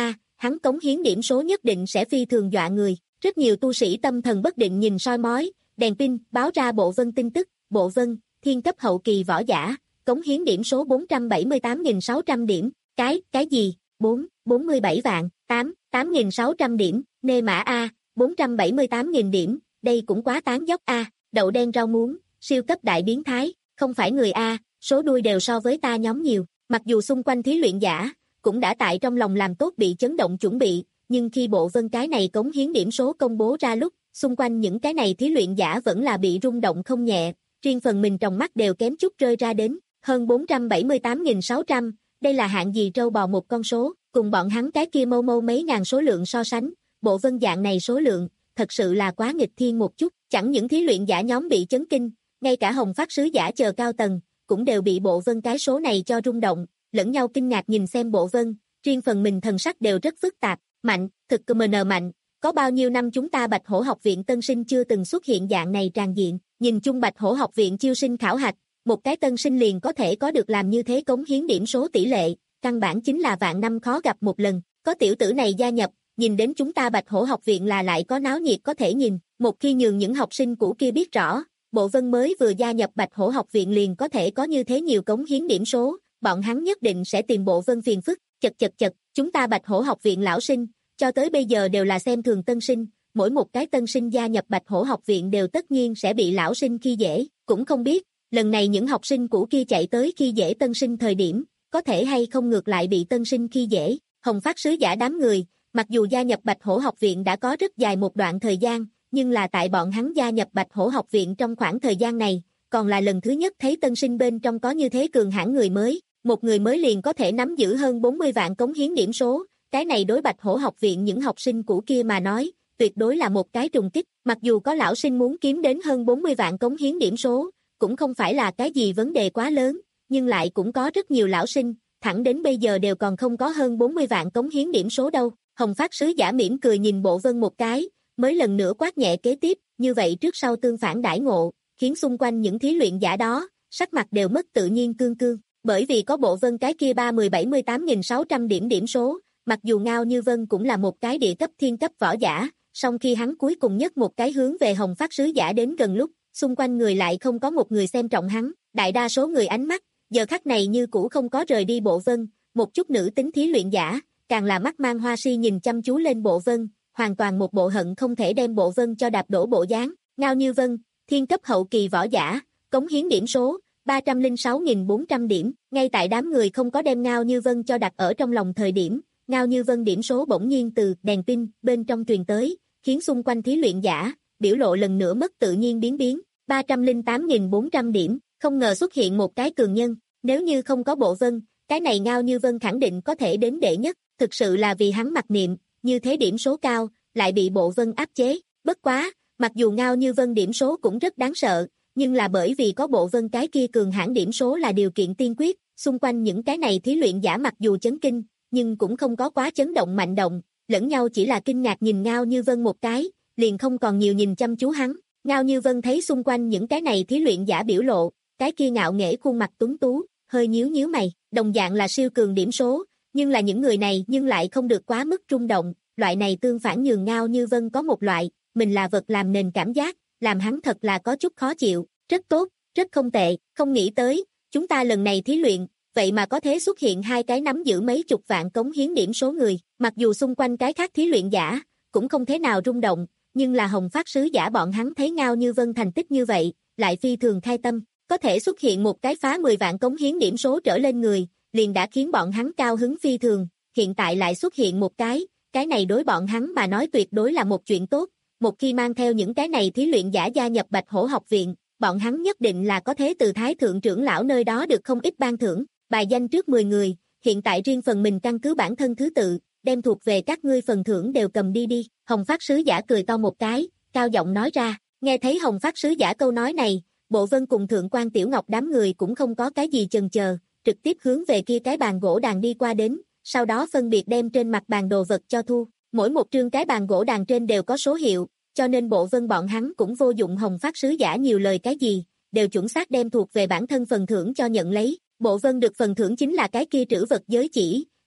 hắn cống hiến điểm số nhất định sẽ phi thường dọa người. Rất nhiều tu sĩ tâm thần bất định nhìn soi mói, đèn pin báo ra Bộ Vân tin tức, Bộ Vân, thiên cấp hậu kỳ võ giả, cống hiến điểm số bốn trăm bảy mươi tám nghìn sáu trăm điểm, cái, cái gì, bốn, bốn mươi bảy vạn, tám, tám nghìn sáu trăm điểm, nê mã A, bốn trăm bảy mươi tám nghìn điểm, đây cũng quá tán dốc A, đậu đen rau muống, siêu cấp đại biến thái, không phải người A, số đuôi đều so với ta nhóm nhiều, mặc dù xung quanh thí luyện giả, cũng đã tại trong lòng làm tốt bị chấn động chuẩn bị, nhưng khi Bộ Vân cái này cống hiến điểm số công bố ra lúc, xung quanh những cái này thí luyện giả vẫn là bị rung động không nhẹ, riêng phần mình trong mắt đều kém chút rơi ra đến, hơn bốn trăm bảy mươi tám nghìn sáu trăm, đây là hạng gì trâu bò một con số, cùng bọn hắn cái kia mâu mâu mấy ngàn số lượng so sánh, Bộ Vân dạng này số lượng, thật sự là quá nghịch thiên một chút, chẳng những thí luyện giả nhóm bị chấn kinh, ngay cả Hồng Phát sứ giả chờ cao tầng, cũng đều bị Bộ Vân cái số này cho rung động, lẫn nhau kinh ngạc nhìn xem Bộ Vân, riêng phần mình thần sắc đều rất phức tạp, mạnh, thực cờ mờ nờ mạnh, có bao nhiêu năm chúng ta Bạch Hổ học viện tân sinh chưa từng xuất hiện dạng này tràn diện, nhìn chung Bạch Hổ học viện chiêu sinh khảo hạch, một cái tân sinh liền có thể có được làm như thế cống hiến điểm số tỷ lệ, căn bản chính là vạn năm khó gặp một lần, có tiểu tử này gia nhập, nhìn đến chúng ta Bạch Hổ học viện là lại có náo nhiệt có thể nhìn, một khi nhường những học sinh cũ kia biết rõ, Bộ Vân mới vừa gia nhập Bạch Hổ học viện liền có thể có như thế nhiều cống hiến điểm số, bọn hắn nhất định sẽ tìm Bộ Vân phiền phức, chật chật chật, chúng ta Bạch Hổ học viện lão sinh, cho tới bây giờ đều là xem thường tân sinh, mỗi một cái tân sinh gia nhập Bạch Hổ học viện đều tất nhiên sẽ bị lão sinh khi dễ, cũng không biết, lần này những học sinh cũ kia chạy tới khi dễ tân sinh thời điểm, có thể hay không ngược lại bị tân sinh khi dễ, Hồng Phát sứ giả đám người, mặc dù gia nhập Bạch Hổ học viện đã có rất dài một đoạn thời gian, nhưng là tại bọn hắn gia nhập Bạch Hổ học viện trong khoảng thời gian này, còn là lần thứ nhất thấy tân sinh bên trong có như thế cường hãn người mới, một người mới liền có thể nắm giữ hơn bốn mươi vạn cống hiến điểm số, cái này đối Bạch Hổ học viện những học sinh cũ kia mà nói, tuyệt đối là một cái trùng kích, mặc dù có lão sinh muốn kiếm đến hơn bốn mươi vạn cống hiến điểm số, cũng không phải là cái gì vấn đề quá lớn, nhưng lại cũng có rất nhiều lão sinh, thẳng đến bây giờ đều còn không có hơn bốn mươi vạn cống hiến điểm số đâu. Hồng Phát sứ giả mỉm cười nhìn Bộ Vân một cái, mới lần nữa quát nhẹ kế tiếp, như vậy trước sau tương phản đãi ngộ, khiến xung quanh những thí luyện giả đó, sắc mặt đều mất tự nhiên cương cương, bởi vì có Bộ Vân cái kia ba mươi bảy mươi tám nghìn sáu trăm điểm điểm số, mặc dù Ngao Như Vân cũng là một cái địa cấp thiên cấp võ giả, song khi hắn cuối cùng nhất một cái hướng về Hồng Phát sứ giả đến gần lúc, xung quanh người lại không có một người xem trọng hắn, đại đa số người ánh mắt, giờ khắc này như cũ không có rời đi Bộ Vân, một chút nữ tính thí luyện giả, càng là mắt mang hoa si nhìn chăm chú lên Bộ Vân, hoàn toàn một bộ hận không thể đem Bộ Vân cho đạp đổ bộ dáng. Ngao Như Vân, thiên cấp hậu kỳ võ giả, cống hiến điểm số ba trăm lẻ sáu nghìn bốn trăm điểm, ngay tại đám người không có đem Ngao Như Vân cho đặt ở trong lòng thời điểm, Ngao Như Vân điểm số bỗng nhiên từ đèn pin bên trong truyền tới, khiến xung quanh thí luyện giả, biểu lộ lần nữa mất tự nhiên biến biến, ba trăm lẻ tám nghìn bốn trăm điểm, không ngờ xuất hiện một cái cường nhân, nếu như không có Bộ Vân, cái này Ngao Như Vân khẳng định có thể đến đệ nhất, thực sự là vì hắn mặc niệm, như thế điểm số cao, lại bị Bộ Vân áp chế, bất quá, mặc dù Ngao Như Vân điểm số cũng rất đáng sợ, nhưng là bởi vì có Bộ Vân cái kia cường hãn điểm số là điều kiện tiên quyết, xung quanh những cái này thí luyện giả mặc dù chấn kinh, nhưng cũng không có quá chấn động mạnh động, lẫn nhau chỉ là kinh ngạc nhìn Ngao Như Vân một cái, liền không còn nhiều nhìn chăm chú hắn. Ngao Như Vân thấy xung quanh những cái này thí luyện giả biểu lộ, cái kia ngạo nghễ khuôn mặt tuấn tú, hơi nhíu nhíu mày, đồng dạng là siêu cường điểm số, nhưng là những người này nhưng lại không được quá mức rung động, loại này tương phản nhường Ngao Như Vân có một loại, mình là vật làm nền cảm giác, làm hắn thật là có chút khó chịu, rất tốt, rất không tệ, không nghĩ tới, chúng ta lần này thí luyện, vậy mà có thể xuất hiện hai cái nắm giữ mấy chục vạn cống hiến điểm số người, mặc dù xung quanh cái khác thí luyện giả, cũng không thế nào rung động, nhưng là Hồng Phát sứ giả bọn hắn thấy Ngao Như Vân thành tích như vậy, lại phi thường khai tâm, có thể xuất hiện một cái phá mười vạn cống hiến điểm số trở lên người, liền đã khiến bọn hắn cao hứng phi thường, hiện tại lại xuất hiện một cái, cái này đối bọn hắn mà nói tuyệt đối là một chuyện tốt, một khi mang theo những cái này thí luyện giả gia nhập Bạch Hổ học viện, bọn hắn nhất định là có thế từ Thái thượng trưởng lão nơi đó được không ít ban thưởng, bài danh trước mười người, hiện tại riêng phần mình căn cứ bản thân thứ tự, đem thuộc về các ngươi phần thưởng đều cầm đi đi, Hồng Phát sứ giả cười to một cái, cao giọng nói ra, nghe thấy Hồng Phát sứ giả câu nói này, Bộ Vân cùng Thượng quan Tiểu Ngọc đám người cũng không có cái gì chần chờ, trực tiếp hướng về kia cái bàn gỗ đàn đi qua đến, sau đó phân biệt đem trên mặt bàn đồ vật cho thu, mỗi một trương cái bàn gỗ đàn trên đều có số hiệu, cho nên Bộ Vân bọn hắn cũng vô dụng Hồng Phát sứ giả nhiều lời cái gì, đều chuẩn xác đem thuộc về bản thân phần thưởng cho nhận lấy, Bộ Vân được phần thưởng chính là cái kia trữ vật giới chỉ,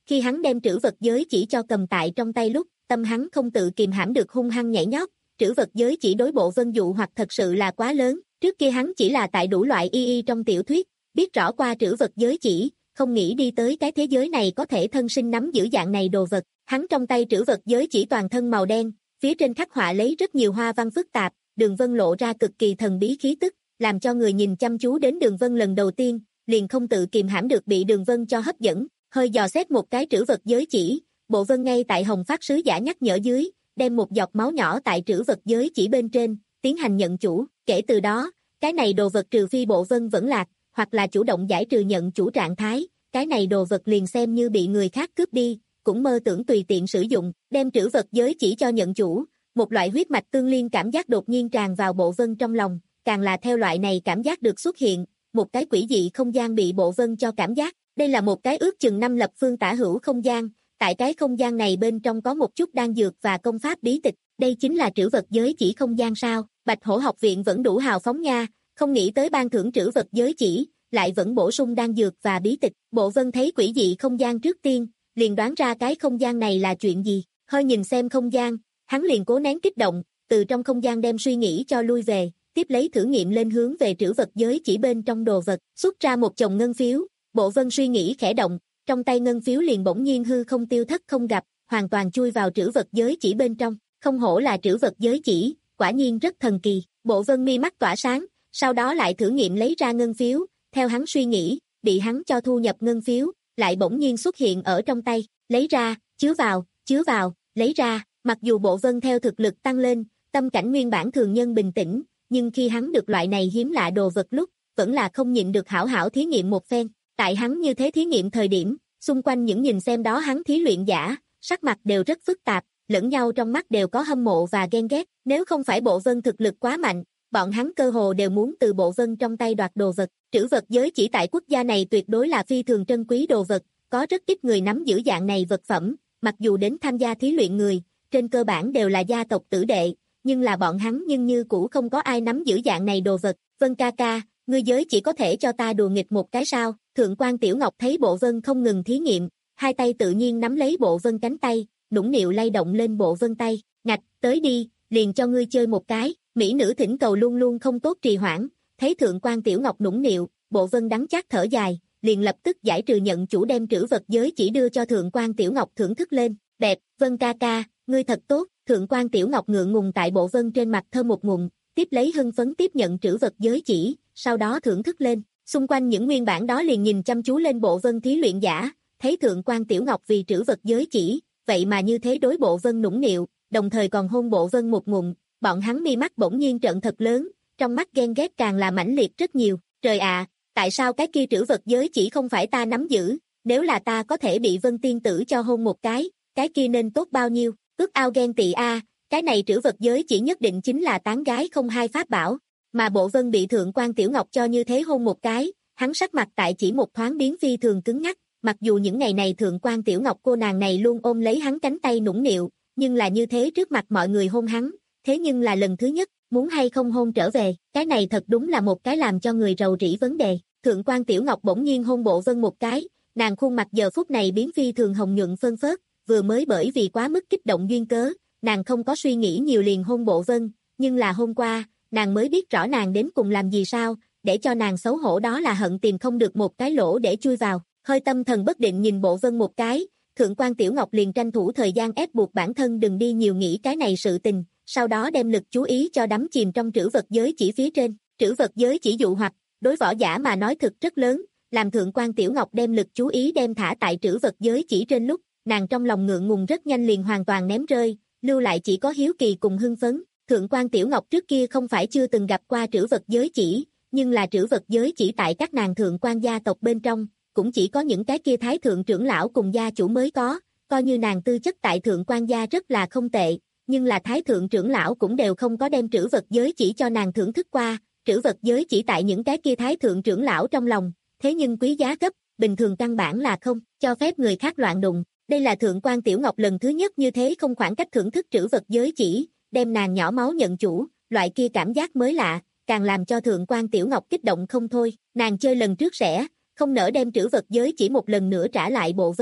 Khi hắn đem trữ vật giới chỉ cho cầm tại trong tay lúc, tâm hắn không tự kìm hãm được hung hăng nhảy nhót, trữ vật giới chỉ đối Bộ Vân dụ hoặc thật sự là quá lớn, trước kia hắn chỉ là tại đủ loại y y trong tiểu thuyết, biết rõ qua trữ vật giới chỉ, không nghĩ đi tới cái thế giới này có thể thân sinh nắm giữ dạng này đồ vật. Hắn trong tay trữ vật giới chỉ toàn thân màu đen, phía trên khắc họa lấy rất nhiều hoa văn phức tạp, đường vân lộ ra cực kỳ thần bí khí tức, làm cho người nhìn chăm chú đến đường vân lần đầu tiên, liền không tự kìm hãm được bị đường vân cho hấp dẫn, hơi dò xét một cái trữ vật giới chỉ, Bộ Vân ngay tại Hồng Phát sứ giả nhắc nhở dưới, đem một giọt máu nhỏ tại trữ vật giới chỉ bên trên, tiến hành nhận chủ, kể từ đó, cái này đồ vật trừ phi Bộ Vân vẫn lạc, hoặc là chủ động giải trừ nhận chủ trạng thái, cái này đồ vật liền xem như bị người khác cướp đi, cũng mơ tưởng tùy tiện sử dụng, đem trữ vật giới chỉ cho nhận chủ, một loại huyết mạch tương liên cảm giác đột nhiên tràn vào Bộ Vân trong lòng, càng là theo loại này cảm giác được xuất hiện, một cái quỷ dị không gian bị Bộ Vân cho cảm giác, đây là một cái ước chừng năm lập phương tả hữu không gian, tại cái không gian này bên trong có một chút đan dược và công pháp bí tịch, đây chính là trữ vật giới chỉ không gian sao? Bạch Hổ học viện vẫn đủ hào phóng nha, không nghĩ tới ban thưởng trữ vật giới chỉ, lại vẫn bổ sung đan dược và bí tịch. Bộ Vân thấy quỷ dị không gian trước tiên, liền đoán ra cái không gian này là chuyện gì, hơi nhìn xem không gian, hắn liền cố nén kích động, từ trong không gian đem suy nghĩ cho lui về, tiếp lấy thử nghiệm lên hướng về trữ vật giới chỉ bên trong đồ vật, xuất ra một chồng ngân phiếu, Bộ Vân suy nghĩ khẽ động, trong tay ngân phiếu liền bỗng nhiên hư không tiêu thất không gặp, hoàn toàn chui vào trữ vật giới chỉ bên trong, không hổ là trữ vật giới chỉ, quả nhiên rất thần kỳ. Bộ Vân mi mắt tỏa sáng, sau đó lại thử nghiệm lấy ra ngân phiếu, theo hắn suy nghĩ, bị hắn cho thu nhập ngân phiếu, lại bỗng nhiên xuất hiện ở trong tay, lấy ra, chứa vào, chứa vào, lấy ra, mặc dù Bộ Vân theo thực lực tăng lên, tâm cảnh nguyên bản thường nhân bình tĩnh, nhưng khi hắn được loại này hiếm lạ đồ vật lúc, vẫn là không nhịn được hảo hảo thí nghiệm một phen, tại hắn như thế thí nghiệm thời điểm, xung quanh những nhìn xem đó hắn thí luyện giả, sắc mặt đều rất phức tạp, lẫn nhau trong mắt đều có hâm mộ và ghen ghét, nếu không phải Bộ Vân thực lực quá mạnh, bọn hắn cơ hồ đều muốn từ Bộ Vân trong tay đoạt đồ vật, trữ vật giới chỉ tại quốc gia này tuyệt đối là phi thường trân quý đồ vật, có rất ít người nắm giữ dạng này vật phẩm, mặc dù đến tham gia thí luyện người, trên cơ bản đều là gia tộc tử đệ, nhưng là bọn hắn nhưng như cũ không có ai nắm giữ dạng này đồ vật. Vân ca ca, ngươi giới chỉ có thể cho ta đùa nghịch một cái sao? Thượng quan Tiểu Ngọc thấy Bộ Vân không ngừng thí nghiệm, hai tay tự nhiên nắm lấy Bộ Vân cánh tay, nũng nịu lay động lên Bộ Vân tay, ngạch, tới đi, liền cho ngươi chơi một cái. Mỹ nữ thỉnh cầu luôn luôn không tốt trì hoãn, thấy Thượng quan Tiểu Ngọc nũng nịu, Bộ Vân đắng chát thở dài, liền lập tức giải trừ nhận chủ đem trữ vật giới chỉ đưa cho Thượng quan Tiểu Ngọc thưởng thức lên, đẹp, Vân ca ca, ngươi thật tốt. Thượng quan Tiểu Ngọc ngượng ngùng tại Bộ Vân trên mặt thơm một ngụm, tiếp lấy hưng phấn tiếp nhận trữ vật giới chỉ, sau đó thưởng thức lên. Xung quanh những nguyên bản đó liền nhìn chăm chú lên Bộ Vân thí luyện giả, thấy Thượng quan Tiểu Ngọc vì trữ vật giới chỉ, vậy mà như thế đối Bộ Vân nũng nịu, đồng thời còn hôn Bộ Vân một ngụm, bọn hắn mi mắt bỗng nhiên trợn thật lớn, trong mắt ghen ghét càng là mãnh liệt rất nhiều. Trời ạ, tại sao cái kia trữ vật giới chỉ không phải ta nắm giữ, nếu là ta có thể bị Vân tiên tử cho hôn một cái, cái kia nên tốt bao nhiêu, ước ao ghen tị a, cái này trữ vật giới chỉ nhất định chính là tán gái không hai pháp bảo, mà Bộ Vân bị Thượng quan Tiểu Ngọc cho như thế hôn một cái, hắn sắc mặt tại chỉ một thoáng biến phi thường cứng ngắc, mặc dù những ngày này Thượng quan Tiểu Ngọc cô nàng này luôn ôm lấy hắn cánh tay nũng nịu, nhưng là như thế trước mặt mọi người hôn hắn, thế nhưng là lần thứ nhất, muốn hay không hôn trở về, cái này thật đúng là một cái làm cho người rầu rĩ vấn đề. Thượng quan Tiểu Ngọc bỗng nhiên hôn Bộ Vân một cái, nàng khuôn mặt giờ phút này biến phi thường hồng nhuận phân phớt, vừa mới bởi vì quá mức kích động duyên cớ, nàng không có suy nghĩ nhiều liền hôn Bộ Vân, nhưng là hôm qua, nàng mới biết rõ nàng đến cùng làm gì sao, để cho nàng xấu hổ đó là hận tìm không được một cái lỗ để chui vào, hơi tâm thần bất định nhìn Bộ Vân một cái, Thượng quan Tiểu Ngọc liền tranh thủ thời gian ép buộc bản thân đừng đi nhiều nghĩ cái này sự tình, sau đó đem lực chú ý cho đắm chìm trong trữ vật giới chỉ phía trên, trữ vật giới chỉ dụ hoặc, đối võ giả mà nói thực rất lớn, làm Thượng quan Tiểu Ngọc đem lực chú ý đem thả tại trữ vật giới chỉ trên lúc, nàng trong lòng ngượng ngùng rất nhanh liền hoàn toàn ném rơi, lưu lại chỉ có hiếu kỳ cùng hưng phấn. Thượng quan Tiểu Ngọc trước kia không phải chưa từng gặp qua trữ vật giới chỉ, nhưng là trữ vật giới chỉ tại các nàng thượng quan gia tộc bên trong, cũng chỉ có những cái kia thái thượng trưởng lão cùng gia chủ mới có, coi như nàng tư chất tại thượng quan gia rất là không tệ, nhưng là thái thượng trưởng lão cũng đều không có đem trữ vật giới chỉ cho nàng thưởng thức qua, trữ vật giới chỉ tại những cái kia thái thượng trưởng lão trong lòng, thế nhưng quý giá gấp, bình thường căn bản là không cho phép người khác loạn đụng. Đây là Thượng quan Tiểu Ngọc lần thứ nhất như thế không khoảng cách thưởng thức trữ vật giới chỉ, đem nàng nhỏ máu nhận chủ, loại kia cảm giác mới lạ, càng làm cho Thượng quan Tiểu Ngọc kích động không thôi, nàng chơi lần trước sẽ không nỡ đem trữ vật giới chỉ một lần nữa trả lại Bộ Vân,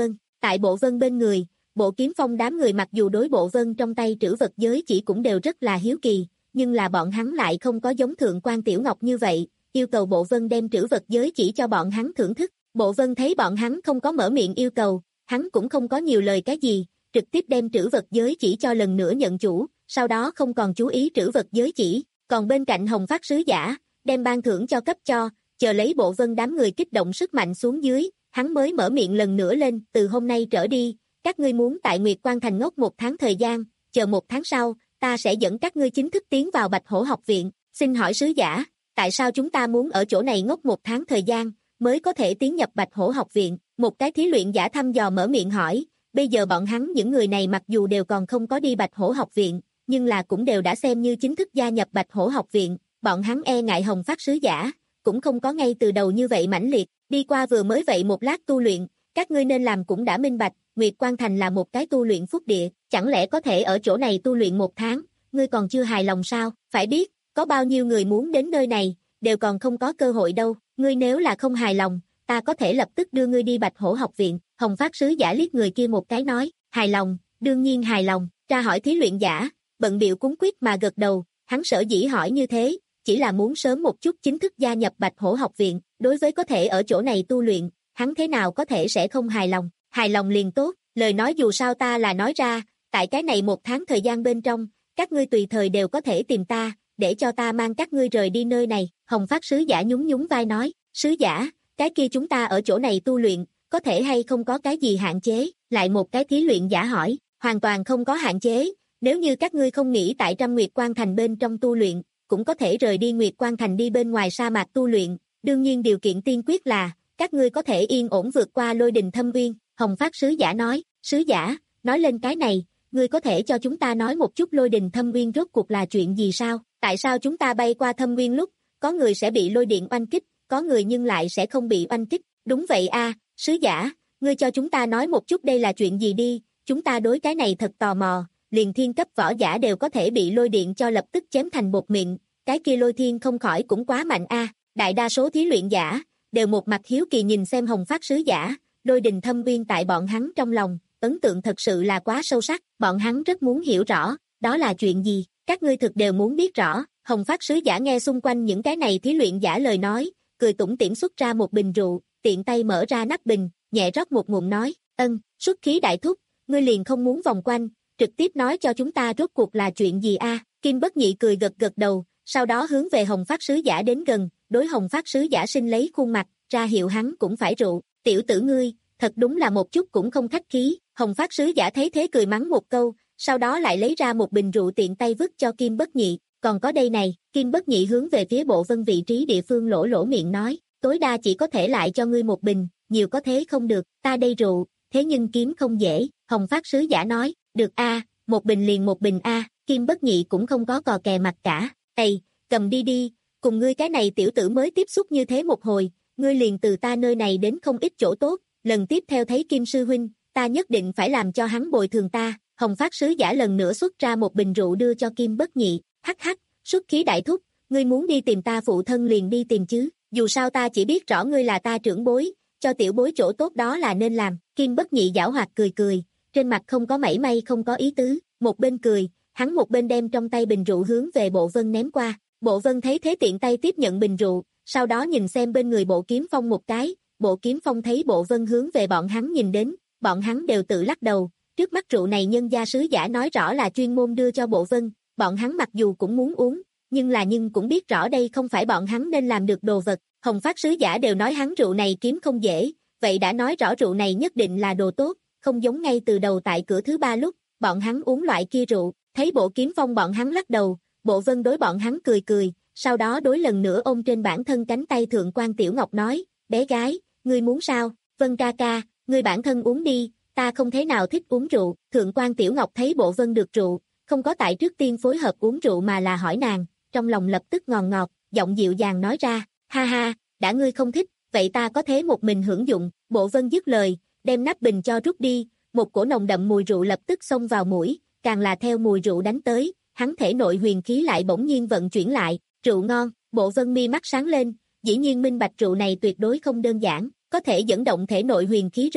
Tại Bộ Vân bên người, Bộ Kiếm Phong đám người mặc dù đối Bộ Vân trong tay trữ vật giới chỉ cũng đều rất là hiếu kỳ, nhưng là bọn hắn lại không có giống Thượng quan Tiểu Ngọc như vậy, yêu cầu Bộ Vân đem trữ vật giới chỉ cho bọn hắn thưởng thức. Bộ Vân thấy bọn hắn không có mở miệng yêu cầu, hắn cũng không có nhiều lời cái gì, trực tiếp đem trữ vật giới chỉ cho lần nữa nhận chủ, sau đó không còn chú ý trữ vật giới chỉ, còn bên cạnh Hồng Phát sứ giả, đem ban thưởng cho cấp cho, chờ lấy Bộ Vân đám người kích động sức mạnh xuống dưới, hắn mới mở miệng lần nữa lên, từ hôm nay trở đi, các ngươi muốn tại Nguyệt Quan Thành ngốc một tháng thời gian, chờ một tháng sau, ta sẽ dẫn các ngươi chính thức tiến vào Bạch Hổ học viện, xin hỏi sứ giả, tại sao chúng ta muốn ở chỗ này ngốc một tháng thời gian, mới có thể tiến nhập Bạch Hổ học viện? Một cái thí luyện giả thăm dò mở miệng hỏi, bây giờ bọn hắn những người này mặc dù đều còn không có đi Bạch Hổ học viện, nhưng là cũng đều đã xem như chính thức gia nhập Bạch Hổ học viện, bọn hắn e ngại Hồng Phát sứ giả, cũng không có ngay từ đầu như vậy mãnh liệt, đi qua vừa mới vậy một lát tu luyện, các ngươi nên làm cũng đã minh bạch, Nguyệt Quan Thành là một cái tu luyện phúc địa, chẳng lẽ có thể ở chỗ này tu luyện một tháng, ngươi còn chưa hài lòng sao? Phải biết, có bao nhiêu người muốn đến nơi này, đều còn không có cơ hội đâu, ngươi nếu là không hài lòng, ta có thể lập tức đưa ngươi đi Bạch Hổ học viện. Hồng Phát sứ giả liếc người kia một cái nói, hài lòng, đương nhiên hài lòng. Tra hỏi thí luyện giả, bận biểu cúng quyết mà gật đầu, hắn sở dĩ hỏi như thế, chỉ là muốn sớm một chút chính thức gia nhập Bạch Hổ học viện, đối với có thể ở chỗ này tu luyện, hắn thế nào có thể sẽ không hài lòng, hài lòng liền tốt, lời nói dù sao ta là nói ra, tại cái này một tháng thời gian bên trong, các ngươi tùy thời đều có thể tìm ta, để cho ta mang các ngươi rời đi nơi này. Hồng Phát sứ giả nhún nhún vai nói, sứ giả, cái kia chúng ta ở chỗ này tu luyện, có thể hay không có cái gì hạn chế? Lại một cái thí luyện giả hỏi, hoàn toàn không có hạn chế, nếu như các ngươi không nghĩ tại Trăm Nguyệt Quan Thành bên trong tu luyện, cũng có thể rời đi Nguyệt Quan Thành đi bên ngoài sa mạc tu luyện, đương nhiên điều kiện tiên quyết là, các ngươi có thể yên ổn vượt qua Lôi Đình Thâm Uyên. Hồng Phát sứ giả nói, sứ giả, nói lên cái này, ngươi có thể cho chúng ta nói một chút Lôi Đình Thâm Uyên rốt cuộc là chuyện gì sao? Tại sao chúng ta bay qua Thâm Uyên lúc, có người sẽ bị lôi điện oanh kích, có người nhưng lại sẽ không bị oanh kích? Đúng vậy a, sứ giả, ngươi cho chúng ta nói một chút đây là chuyện gì đi, chúng ta đối cái này thật tò mò, liền thiên cấp võ giả đều có thể bị lôi điện cho lập tức chém thành bột mịn, cái kia lôi thiên không khỏi cũng quá mạnh a. Đại đa số thí luyện giả, đều một mặt hiếu kỳ nhìn xem Hồng Phát sứ giả, Lôi Đình Thâm Uyên tại bọn hắn trong lòng, ấn tượng thật sự là quá sâu sắc, bọn hắn rất muốn hiểu rõ, đó là chuyện gì, các ngươi thực đều muốn biết rõ. Hồng Phát sứ giả nghe xung quanh những cái này thí luyện giả lời nói, cười tủm tỉm xuất ra một bình rượu, tiện tay mở ra nắp bình, nhẹ rót một ngụm nói, ân, xuất khí đại thúc, ngươi liền không muốn vòng quanh, trực tiếp nói cho chúng ta rốt cuộc là chuyện gì a? Kim Bất Nhị cười gật gật đầu, sau đó hướng về Hồng Phát sứ giả đến gần, đối Hồng Phát sứ giả sinh lấy khuôn mặt, ra hiệu hắn cũng phải rượu, tiểu tử ngươi, thật đúng là một chút cũng không khách khí. Hồng Phát sứ giả thấy thế cười mắng một câu, sau đó lại lấy ra một bình rượu tiện tay vứt cho Kim Bất Nhị, còn có đây này. Kim Bất Nhị hướng về phía Bộ Vân vị trí địa phương lỗ lỗ miệng nói, tối đa chỉ có thể lại cho ngươi một bình, nhiều có thế không được, ta đây rượu, thế nhưng kiếm không dễ. Hồng Phát sứ giả nói, được a, một bình liền một bình a. Kim Bất Nhị cũng không có cò kè mặt cả, ây, cầm đi đi, cùng ngươi cái này tiểu tử mới tiếp xúc như thế một hồi, ngươi liền từ ta nơi này đến không ít chỗ tốt, lần tiếp theo thấy Kim sư huynh, ta nhất định phải làm cho hắn bồi thường ta. Hồng Phát sứ giả lần nữa xuất ra một bình rượu đưa cho Kim Bất Nhị, hắc hắc, xuất khí đại thúc, ngươi muốn đi tìm ta phụ thân liền đi tìm chứ, dù sao ta chỉ biết rõ ngươi là ta trưởng bối, cho tiểu bối chỗ tốt đó là nên làm. Kim Bất Nhị giảo hoạt cười cười, trên mặt không có mảy may không có ý tứ, một bên cười, hắn một bên đem trong tay bình rượu hướng về Bộ Vân ném qua. Bộ Vân thấy thế tiện tay tiếp nhận bình rượu, sau đó nhìn xem bên người Bộ Kiếm Phong một cái, Bộ Kiếm Phong thấy Bộ Vân hướng về bọn hắn nhìn đến, bọn hắn đều tự lắc đầu, trước mắt rượu này nhân gia sứ giả nói rõ là chuyên môn đưa cho Bộ Vân, bọn hắn mặc dù cũng muốn uống, nhưng là nhưng cũng biết rõ đây không phải bọn hắn nên làm được đồ vật. Hồng Phát sứ giả đều nói hắn rượu này kiếm không dễ, vậy đã nói rõ rượu này nhất định là đồ tốt, không giống ngay từ đầu tại cửa thứ ba lúc, bọn hắn uống loại kia rượu. Thấy Bộ Kiếm Phong bọn hắn lắc đầu, Bộ Vân đối bọn hắn cười cười, sau đó đối lần nữa ôm trên bản thân cánh tay Thượng quan Tiểu Ngọc nói, bé gái, ngươi muốn sao? Vân ca ca, ngươi bản thân uống đi, ta không thế nào thích uống rượu. Thượng quan Tiểu Ngọc thấy Bộ Vân được rượu, không có tại trước tiên phối hợp uống rượu mà là hỏi nàng, trong lòng lập tức ngọt ngọt, giọng dịu dàng nói ra, ha ha, đã ngươi không thích, vậy ta có thế một mình hưởng dụng. Bộ Vân dứt lời, đem nắp bình cho rút đi, một cổ nồng đậm mùi rượu lập tức xông vào mũi, càng là theo mùi rượu đánh tới, hắn thể nội huyền khí lại bỗng nhiên vận chuyển lại, rượu ngon. Bộ Vân mi mắt sáng lên, dĩ nhiên minh bạch rượu này tuyệt đối không đơn giản, có thể dẫn động thể nội huyền khí rượu,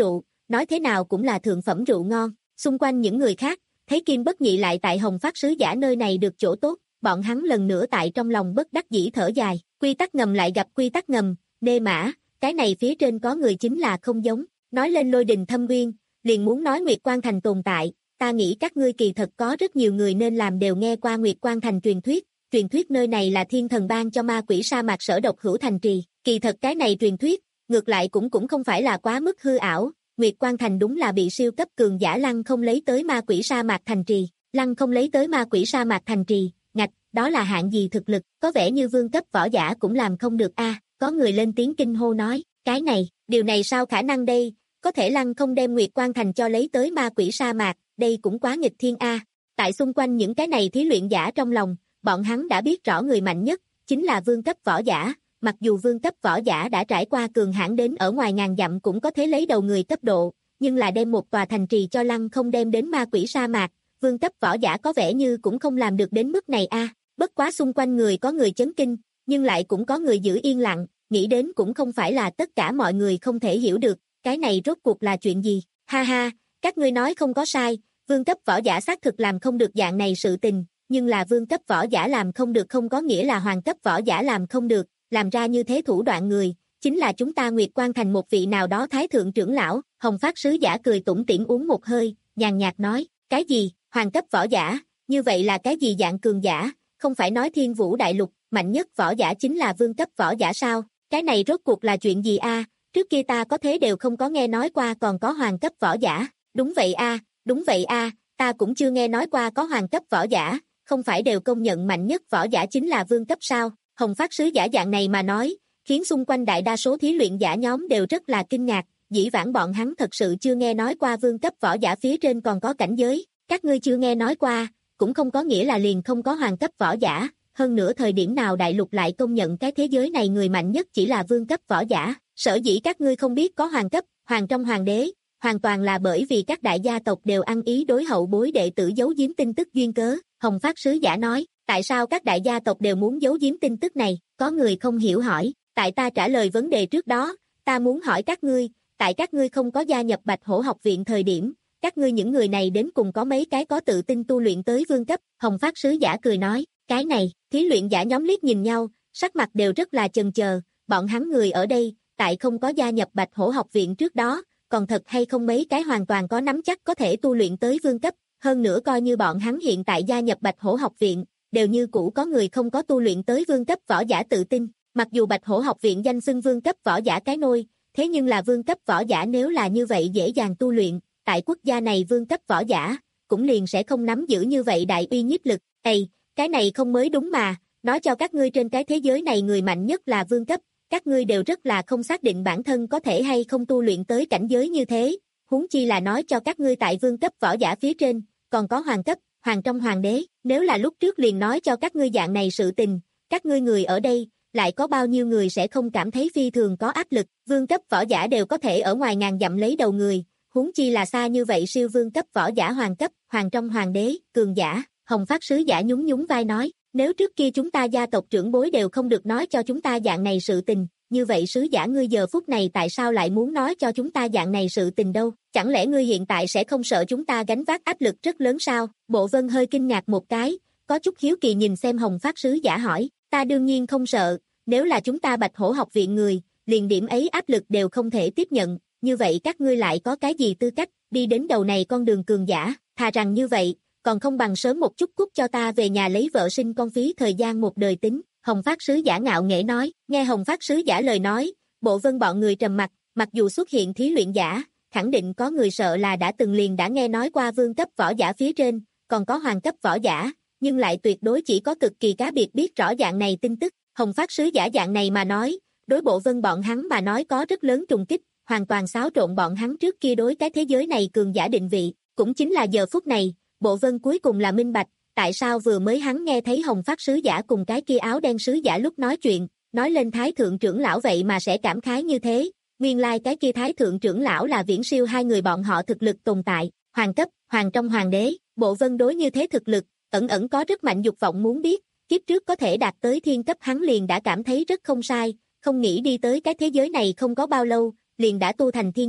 nói thế nào cũng là thượng phẩm rượu ngon. Xung quanh những người khác, thấy Kim Bất Nhị lại tại Hồng Phát sứ giả nơi này được chỗ tốt, bọn hắn lần nữa tại trong lòng bất đắc dĩ thở dài. Quy tắc ngầm lại gặp quy tắc ngầm, nê mã, cái này phía trên có người chính là không giống. Nói lên Lôi Đình Thâm Uyên, liền muốn nói Nguyệt Quan Thành tồn tại, ta nghĩ các ngươi kỳ thật có rất nhiều người nên làm đều nghe qua Nguyệt Quan Thành truyền thuyết, truyền thuyết nơi này là thiên thần ban cho ma quỷ sa mạc sở độc hữu thành trì, kỳ thật cái này truyền thuyết, ngược lại cũng cũng không phải là quá mức hư ảo, Nguyệt Quan Thành đúng là bị siêu cấp cường giả lăng không lấy tới ma quỷ sa mạc thành trì, lăng không lấy tới ma quỷ sa mạc thành trì, ngạch, đó là hạng gì thực lực, có vẻ như vương cấp võ giả cũng làm không được a. Có người lên tiếng kinh hô nói, cái này, điều này sao khả năng đây, có thể lăng không đem Nguyệt Quan Thành cho lấy tới ma quỷ sa mạc, đây cũng quá nghịch thiên a. Tại xung quanh những cái này thí luyện giả trong lòng, bọn hắn đã biết rõ người mạnh nhất, chính là vương cấp võ giả, mặc dù vương cấp võ giả đã trải qua cường hãn đến ở ngoài ngàn dặm cũng có thể lấy đầu người cấp độ, nhưng là đem một tòa thành trì cho lăng không đem đến ma quỷ sa mạc, vương cấp võ giả có vẻ như cũng không làm được đến mức này a. Bất quá xung quanh người có người chấn kinh, nhưng lại cũng có người giữ yên lặng, nghĩ đến cũng không phải là tất cả mọi người không thể hiểu được, cái này rốt cuộc là chuyện gì, ha ha, các ngươi nói không có sai, vương cấp võ giả xác thực làm không được dạng này sự tình, nhưng là vương cấp võ giả làm không được không có nghĩa là hoàng cấp võ giả làm không được, làm ra như thế thủ đoạn người, chính là chúng ta Nguyệt Quan Thành một vị nào đó thái thượng trưởng lão. Hồng Phát sứ giả cười tủm tỉm uống một hơi, nhàn nhạt nói, cái gì, hoàng cấp võ giả, như vậy là cái gì dạng cường giả, không phải nói Thiên Vũ Đại Lục, mạnh nhất võ giả chính là vương cấp võ giả sao, cái này rốt cuộc là chuyện gì a? Trước kia ta có thế đều không có nghe nói qua còn có hoàng cấp võ giả, đúng vậy a, đúng vậy a, ta cũng chưa nghe nói qua có hoàng cấp võ giả, không phải đều công nhận mạnh nhất võ giả chính là vương cấp sao? Hồng Phát sứ giả dạng này mà nói, khiến xung quanh đại đa số thí luyện giả nhóm đều rất là kinh ngạc, dĩ vãng bọn hắn thật sự chưa nghe nói qua vương cấp võ giả phía trên còn có cảnh giới, các ngươi chưa nghe nói qua, cũng không có nghĩa là liền không có hoàng cấp võ giả, hơn nữa thời điểm nào đại lục lại công nhận cái thế giới này người mạnh nhất chỉ là vương cấp võ giả, sở dĩ các ngươi không biết có hoàng cấp, hoàng trong hoàng đế, hoàn toàn là bởi vì các đại gia tộc đều ăn ý đối hậu bối đệ tử giấu giếm tin tức duyên cớ. Hồng Phát sứ giả nói, tại sao các đại gia tộc đều muốn giấu giếm tin tức này, có người không hiểu hỏi, tại ta trả lời vấn đề trước đó, ta muốn hỏi các ngươi, tại các ngươi không có gia nhập Bạch Hổ học viện thời điểm, các ngươi những người này đến cùng có mấy cái có tự tin tu luyện tới vương cấp. Hồng Phát sứ giả cười nói, cái này, thí luyện giả nhóm liếc nhìn nhau, sắc mặt đều rất là chần chờ, bọn hắn người ở đây, tại không có gia nhập Bạch Hổ học viện trước đó, còn thật hay không mấy cái hoàn toàn có nắm chắc có thể tu luyện tới vương cấp, hơn nữa coi như bọn hắn hiện tại gia nhập Bạch Hổ học viện, đều như cũ có người không có tu luyện tới vương cấp võ giả tự tin, mặc dù Bạch Hổ học viện danh xưng vương cấp võ giả cái nôi, thế nhưng là vương cấp võ giả nếu là như vậy dễ dàng tu luyện, tại quốc gia này vương cấp võ giả, cũng liền sẽ không nắm giữ như vậy đại uy nhiếp lực, ây, cái này không mới đúng mà, nói cho các ngươi trên cái thế giới này người mạnh nhất là vương cấp, các ngươi đều rất là không xác định bản thân có thể hay không tu luyện tới cảnh giới như thế, huống chi là nói cho các ngươi tại vương cấp võ giả phía trên, còn có hoàng cấp, hoàng trong hoàng đế, nếu là lúc trước liền nói cho các ngươi dạng này sự tình, các ngươi người ở đây, lại có bao nhiêu người sẽ không cảm thấy phi thường có áp lực, vương cấp võ giả đều có thể ở ngoài ngàn dặm lấy đầu người, huống chi là xa như vậy siêu vương cấp võ giả hoàng cấp, hoàng trong hoàng đế, cường giả. Hồng Phát sứ giả nhún nhún vai nói, nếu trước kia chúng ta gia tộc trưởng bối đều không được nói cho chúng ta dạng này sự tình, như vậy sứ giả ngươi giờ phút này tại sao lại muốn nói cho chúng ta dạng này sự tình đâu, chẳng lẽ ngươi hiện tại sẽ không sợ chúng ta gánh vác áp lực rất lớn sao? Bộ Vân hơi kinh ngạc một cái, có chút hiếu kỳ nhìn xem Hồng Phát sứ giả hỏi, ta đương nhiên không sợ, nếu là chúng ta Bạch Hổ học viện người, liền điểm ấy áp lực đều không thể tiếp nhận, như vậy các ngươi lại có cái gì tư cách đi đến đầu này con đường cường giả, thà rằng như vậy, còn không bằng sớm một chút cút cho ta về nhà lấy vợ sinh con phí thời gian một đời tính. Hồng Phát sứ giả ngạo nghễ nói, nghe Hồng Phát sứ giả lời nói, Bộ Vân bọn người trầm mặt, mặc dù xuất hiện thí luyện giả, khẳng định có người sợ là đã từng liền đã nghe nói qua vương cấp võ giả phía trên, còn có hoàng cấp võ giả, nhưng lại tuyệt đối chỉ có cực kỳ cá biệt biết rõ dạng này tin tức. Hồng Phát sứ giả dạng này mà nói, đối Bộ Vân bọn hắn mà nói có rất lớn trùng kích, hoàn toàn xáo trộn bọn hắn trước kia đối cái thế giới này cường giả định vị, cũng chính là giờ phút này, Bộ Vân cuối cùng là minh bạch, tại sao vừa mới hắn nghe thấy Hồng Phát sứ giả cùng cái kia áo đen sứ giả lúc nói chuyện, nói lên Thái thượng trưởng lão vậy mà sẽ cảm khái như thế, nguyên lai like cái kia Thái thượng trưởng lão là viễn siêu hai người bọn họ thực lực tồn tại, hoàng cấp, hoàng trong hoàng đế. Bộ Vân đối như thế thực lực, ẩn ẩn có rất mạnh dục vọng muốn biết, kiếp trước có thể đạt tới thiên cấp hắn liền đã cảm thấy rất không sai, không nghĩ đi tới cái thế giới này không có bao lâu, liền đã tu thành thiên cấp,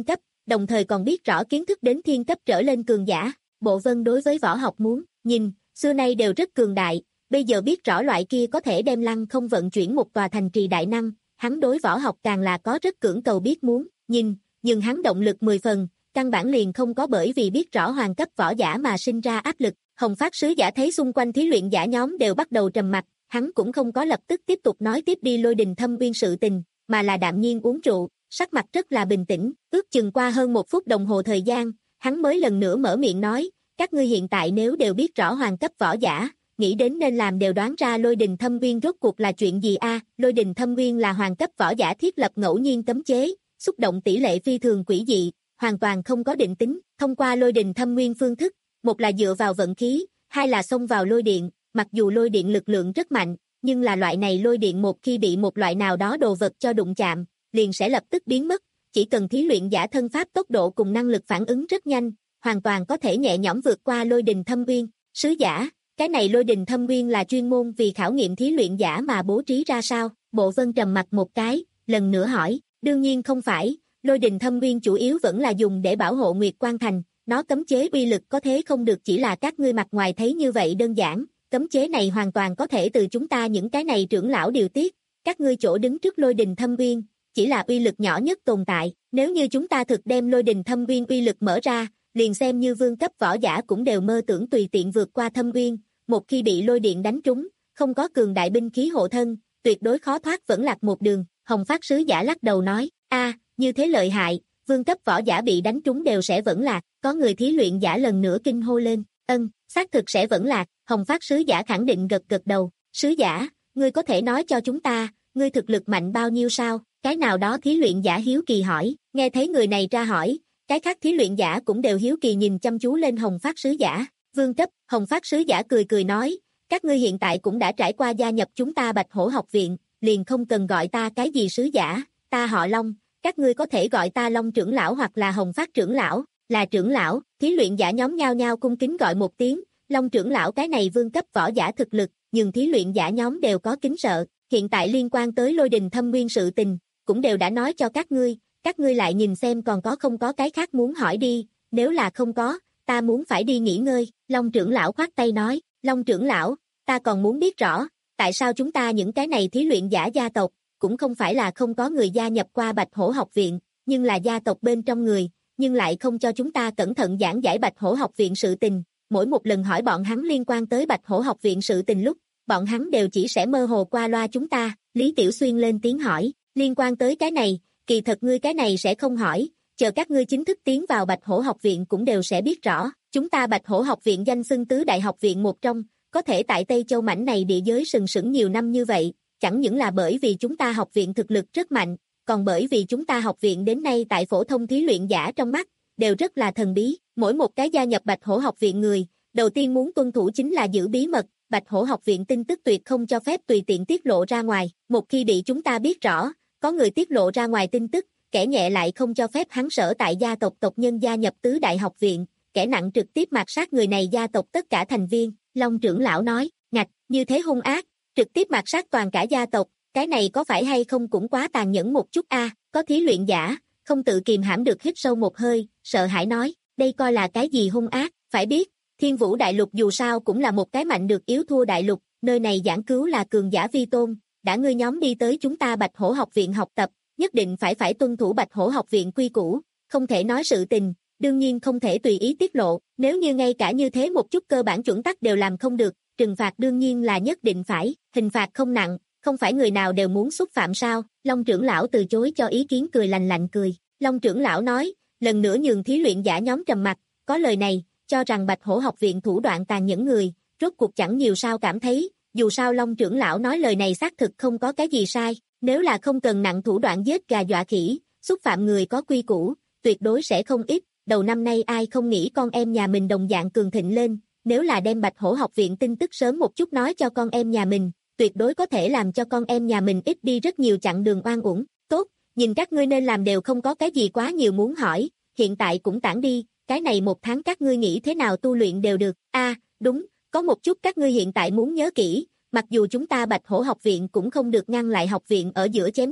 đồng thời còn biết rõ kiến thức đến thiên cấp trở lên cường giả. Bộ Vân đối với võ học muốn, nhìn, xưa nay đều rất cường đại, bây giờ biết rõ loại kia có thể đem lăng không vận chuyển một tòa thành trì đại năng, hắn đối võ học càng là có rất cưỡng cầu biết muốn, nhìn, nhưng hắn động lực mười phần, căn bản liền không có bởi vì biết rõ hoàng cấp võ giả mà sinh ra áp lực. Hồng Phát sứ giả thấy xung quanh thí luyện giả nhóm đều bắt đầu trầm mặc, hắn cũng không có lập tức tiếp tục nói tiếp đi Lôi Đình Thâm Uyên sự tình, mà là đạm nhiên uống rượu, sắc mặt rất là bình tĩnh. Ước chừng qua hơn một phút đồng hồ thời gian, hắn mới lần nữa mở miệng nói, các ngươi hiện tại nếu đều biết rõ hoàng cấp võ giả, nghĩ đến nên làm đều đoán ra Lôi Đình Thâm Uyên rốt cuộc là chuyện gì a? À, Lôi Đình Thâm Uyên là hoàng cấp võ giả thiết lập ngẫu nhiên cấm chế, xúc động tỷ lệ phi thường quỷ dị, hoàn toàn không có định tính. Thông qua Lôi Đình Thâm Uyên phương thức, một là dựa vào vận khí, hai là xông vào lôi điện, mặc dù lôi điện lực lượng rất mạnh, nhưng là loại này lôi điện một khi bị một loại nào đó đồ vật cho đụng chạm, liền sẽ lập tức biến mất, chỉ cần thí luyện giả thân pháp tốc độ cùng năng lực phản ứng rất nhanh, hoàn toàn có thể nhẹ nhõm vượt qua Lôi Đình Thâm Uyên. Sứ giả, cái này Lôi Đình Thâm Uyên là chuyên môn vì khảo nghiệm thí luyện giả mà bố trí ra sao? Bộ Vân trầm mặt một cái, lần nữa hỏi, đương nhiên không phải, Lôi Đình Thâm Uyên chủ yếu vẫn là dùng để bảo hộ Nguyệt Quan Thành, nó cấm chế uy lực có thế không được chỉ là các ngươi mặt ngoài thấy như vậy đơn giản, cấm chế này hoàn toàn có thể từ chúng ta những cái này trưởng lão điều tiết, các ngươi chỗ đứng trước Lôi Đình Thâm Uyên, chỉ là uy lực nhỏ nhất tồn tại, nếu như chúng ta thực đem Lôi Đình Thâm Uyên uy lực mở ra, liền xem như vương cấp võ giả cũng đều mơ tưởng tùy tiện vượt qua Thâm Uyên, một khi bị lôi điện đánh trúng, không có cường đại binh khí hộ thân, tuyệt đối khó thoát vẫn lạc một đường. Hồng Phát sứ giả lắc đầu nói, a, như thế lợi hại, vương cấp võ giả bị đánh trúng đều sẽ vẫn lạc. Có người thí luyện giả lần nữa kinh hô lên, ân, xác thực sẽ vẫn lạc. Hồng Phát sứ giả khẳng định gật gật đầu, sứ giả, ngươi có thể nói cho chúng ta, ngươi thực lực mạnh bao nhiêu sao? Cái nào đó thí luyện giả hiếu kỳ hỏi, nghe thấy người này ra hỏi, cái khác thí luyện giả cũng đều hiếu kỳ nhìn chăm chú lên Hồng Phát sứ giả. Vương cấp. Hồng Phát sứ giả cười cười nói, các ngươi hiện tại cũng đã trải qua gia nhập chúng ta Bạch Hổ học viện, liền không cần gọi ta cái gì sứ giả, ta họ Long, các ngươi có thể gọi ta Long trưởng lão hoặc là Hồng Phát trưởng lão. Là trưởng lão. Thí luyện giả nhóm nhao nhao cung kính gọi một tiếng, Long trưởng lão cái này vương cấp võ giả thực lực, nhưng thí luyện giả nhóm đều có kính sợ. Hiện tại liên quan tới Lôi Đình Thâm Uyên sự tình, cũng đều đã nói cho các ngươi, các ngươi lại nhìn xem còn có không có cái khác muốn hỏi đi, nếu là không có, ta muốn phải đi nghỉ ngơi. Long trưởng lão khoát tay nói, Long trưởng lão, ta còn muốn biết rõ, tại sao chúng ta những cái này thí luyện giả gia tộc, cũng không phải là không có người gia nhập qua Bạch Hổ học viện, nhưng là gia tộc bên trong người, nhưng lại không cho chúng ta cẩn thận giảng giải Bạch Hổ học viện sự tình. Mỗi một lần hỏi bọn hắn liên quan tới Bạch Hổ học viện sự tình lúc, bọn hắn đều chỉ sẽ mơ hồ qua loa chúng ta. Lý Tiểu Xuyên lên tiếng hỏi, liên quan tới cái này, kỳ thật ngươi cái này sẽ không hỏi, chờ các ngươi chính thức tiến vào Bạch Hổ học viện cũng đều sẽ biết rõ. Chúng ta Bạch Hổ học viện danh xưng tứ đại học viện một trong, có thể tại Tây Châu mảnh này địa giới sừng sững nhiều năm như vậy, chẳng những là bởi vì chúng ta học viện thực lực rất mạnh, còn bởi vì chúng ta học viện đến nay tại phổ thông thí luyện giả trong mắt, đều rất là thần bí. Mỗi một cái gia nhập Bạch Hổ học viện người, đầu tiên muốn tuân thủ chính là giữ bí mật, Bạch Hổ học viện tin tức tuyệt không cho phép tùy tiện tiết lộ ra ngoài. Một khi bị chúng ta biết rõ, có người tiết lộ ra ngoài tin tức, kẻ nhẹ lại không cho phép hắn sở tại gia tộc tộc nhân gia nhập tứ đại học viện, kẻ nặng trực tiếp mạt sát người này gia tộc tất cả thành viên. Long trưởng lão nói, ngạch, như thế hung ác, trực tiếp mạt sát toàn cả gia tộc, cái này có phải hay không cũng quá tàn nhẫn một chút a? À, có thí luyện giả, không tự kìm hãm được hít sâu một hơi, sợ hãi nói, đây coi là cái gì hung ác, phải biết, Thiên Vũ Đại Lục dù sao cũng là một cái mạnh được yếu thua đại lục, nơi này giảng cứu là cường giả vi tôn, đã ngươi nhóm đi tới chúng ta Bạch Hổ học viện học tập, nhất định phải phải tuân thủ Bạch Hổ học viện quy củ, không thể nói sự tình, đương nhiên không thể tùy ý tiết lộ, nếu như ngay cả như thế một chút cơ bản chuẩn tắc đều làm không được, trừng phạt đương nhiên là nhất định phải, hình phạt không nặng, không phải người nào đều muốn xúc phạm sao? Long trưởng lão từ chối cho ý kiến cười lành lạnh cười. Long trưởng lão nói, lần nữa nhường thí luyện giả nhóm trầm mặt, có lời này, cho rằng Bạch Hổ học viện thủ đoạn tàn nhẫn người, rốt cuộc chẳng nhiều sao cảm thấy, dù sao Long trưởng lão nói lời này xác thực không có cái gì sai, nếu là không cần nặng thủ đoạn giết gà dọa khỉ, xúc phạm người có quy củ, tuyệt đối sẽ không ít. Đầu năm nay ai không nghĩ con em nhà mình đồng dạng cường thịnh lên, nếu là đem Bạch Hổ học viện tin tức sớm một chút nói cho con em nhà mình, tuyệt đối có thể làm cho con em nhà mình ít đi rất nhiều chặng đường oan uổng. Tốt, nhìn các ngươi nên làm đều không có cái gì quá nhiều muốn hỏi, hiện tại cũng tản đi, cái này một tháng các ngươi nghĩ thế nào tu luyện đều được. A, à, đúng, có một chút các ngươi hiện tại muốn nhớ kỹ, mặc dù chúng ta Bạch Hổ học viện cũng không được ngăn lại học viện ở giữa chém giết,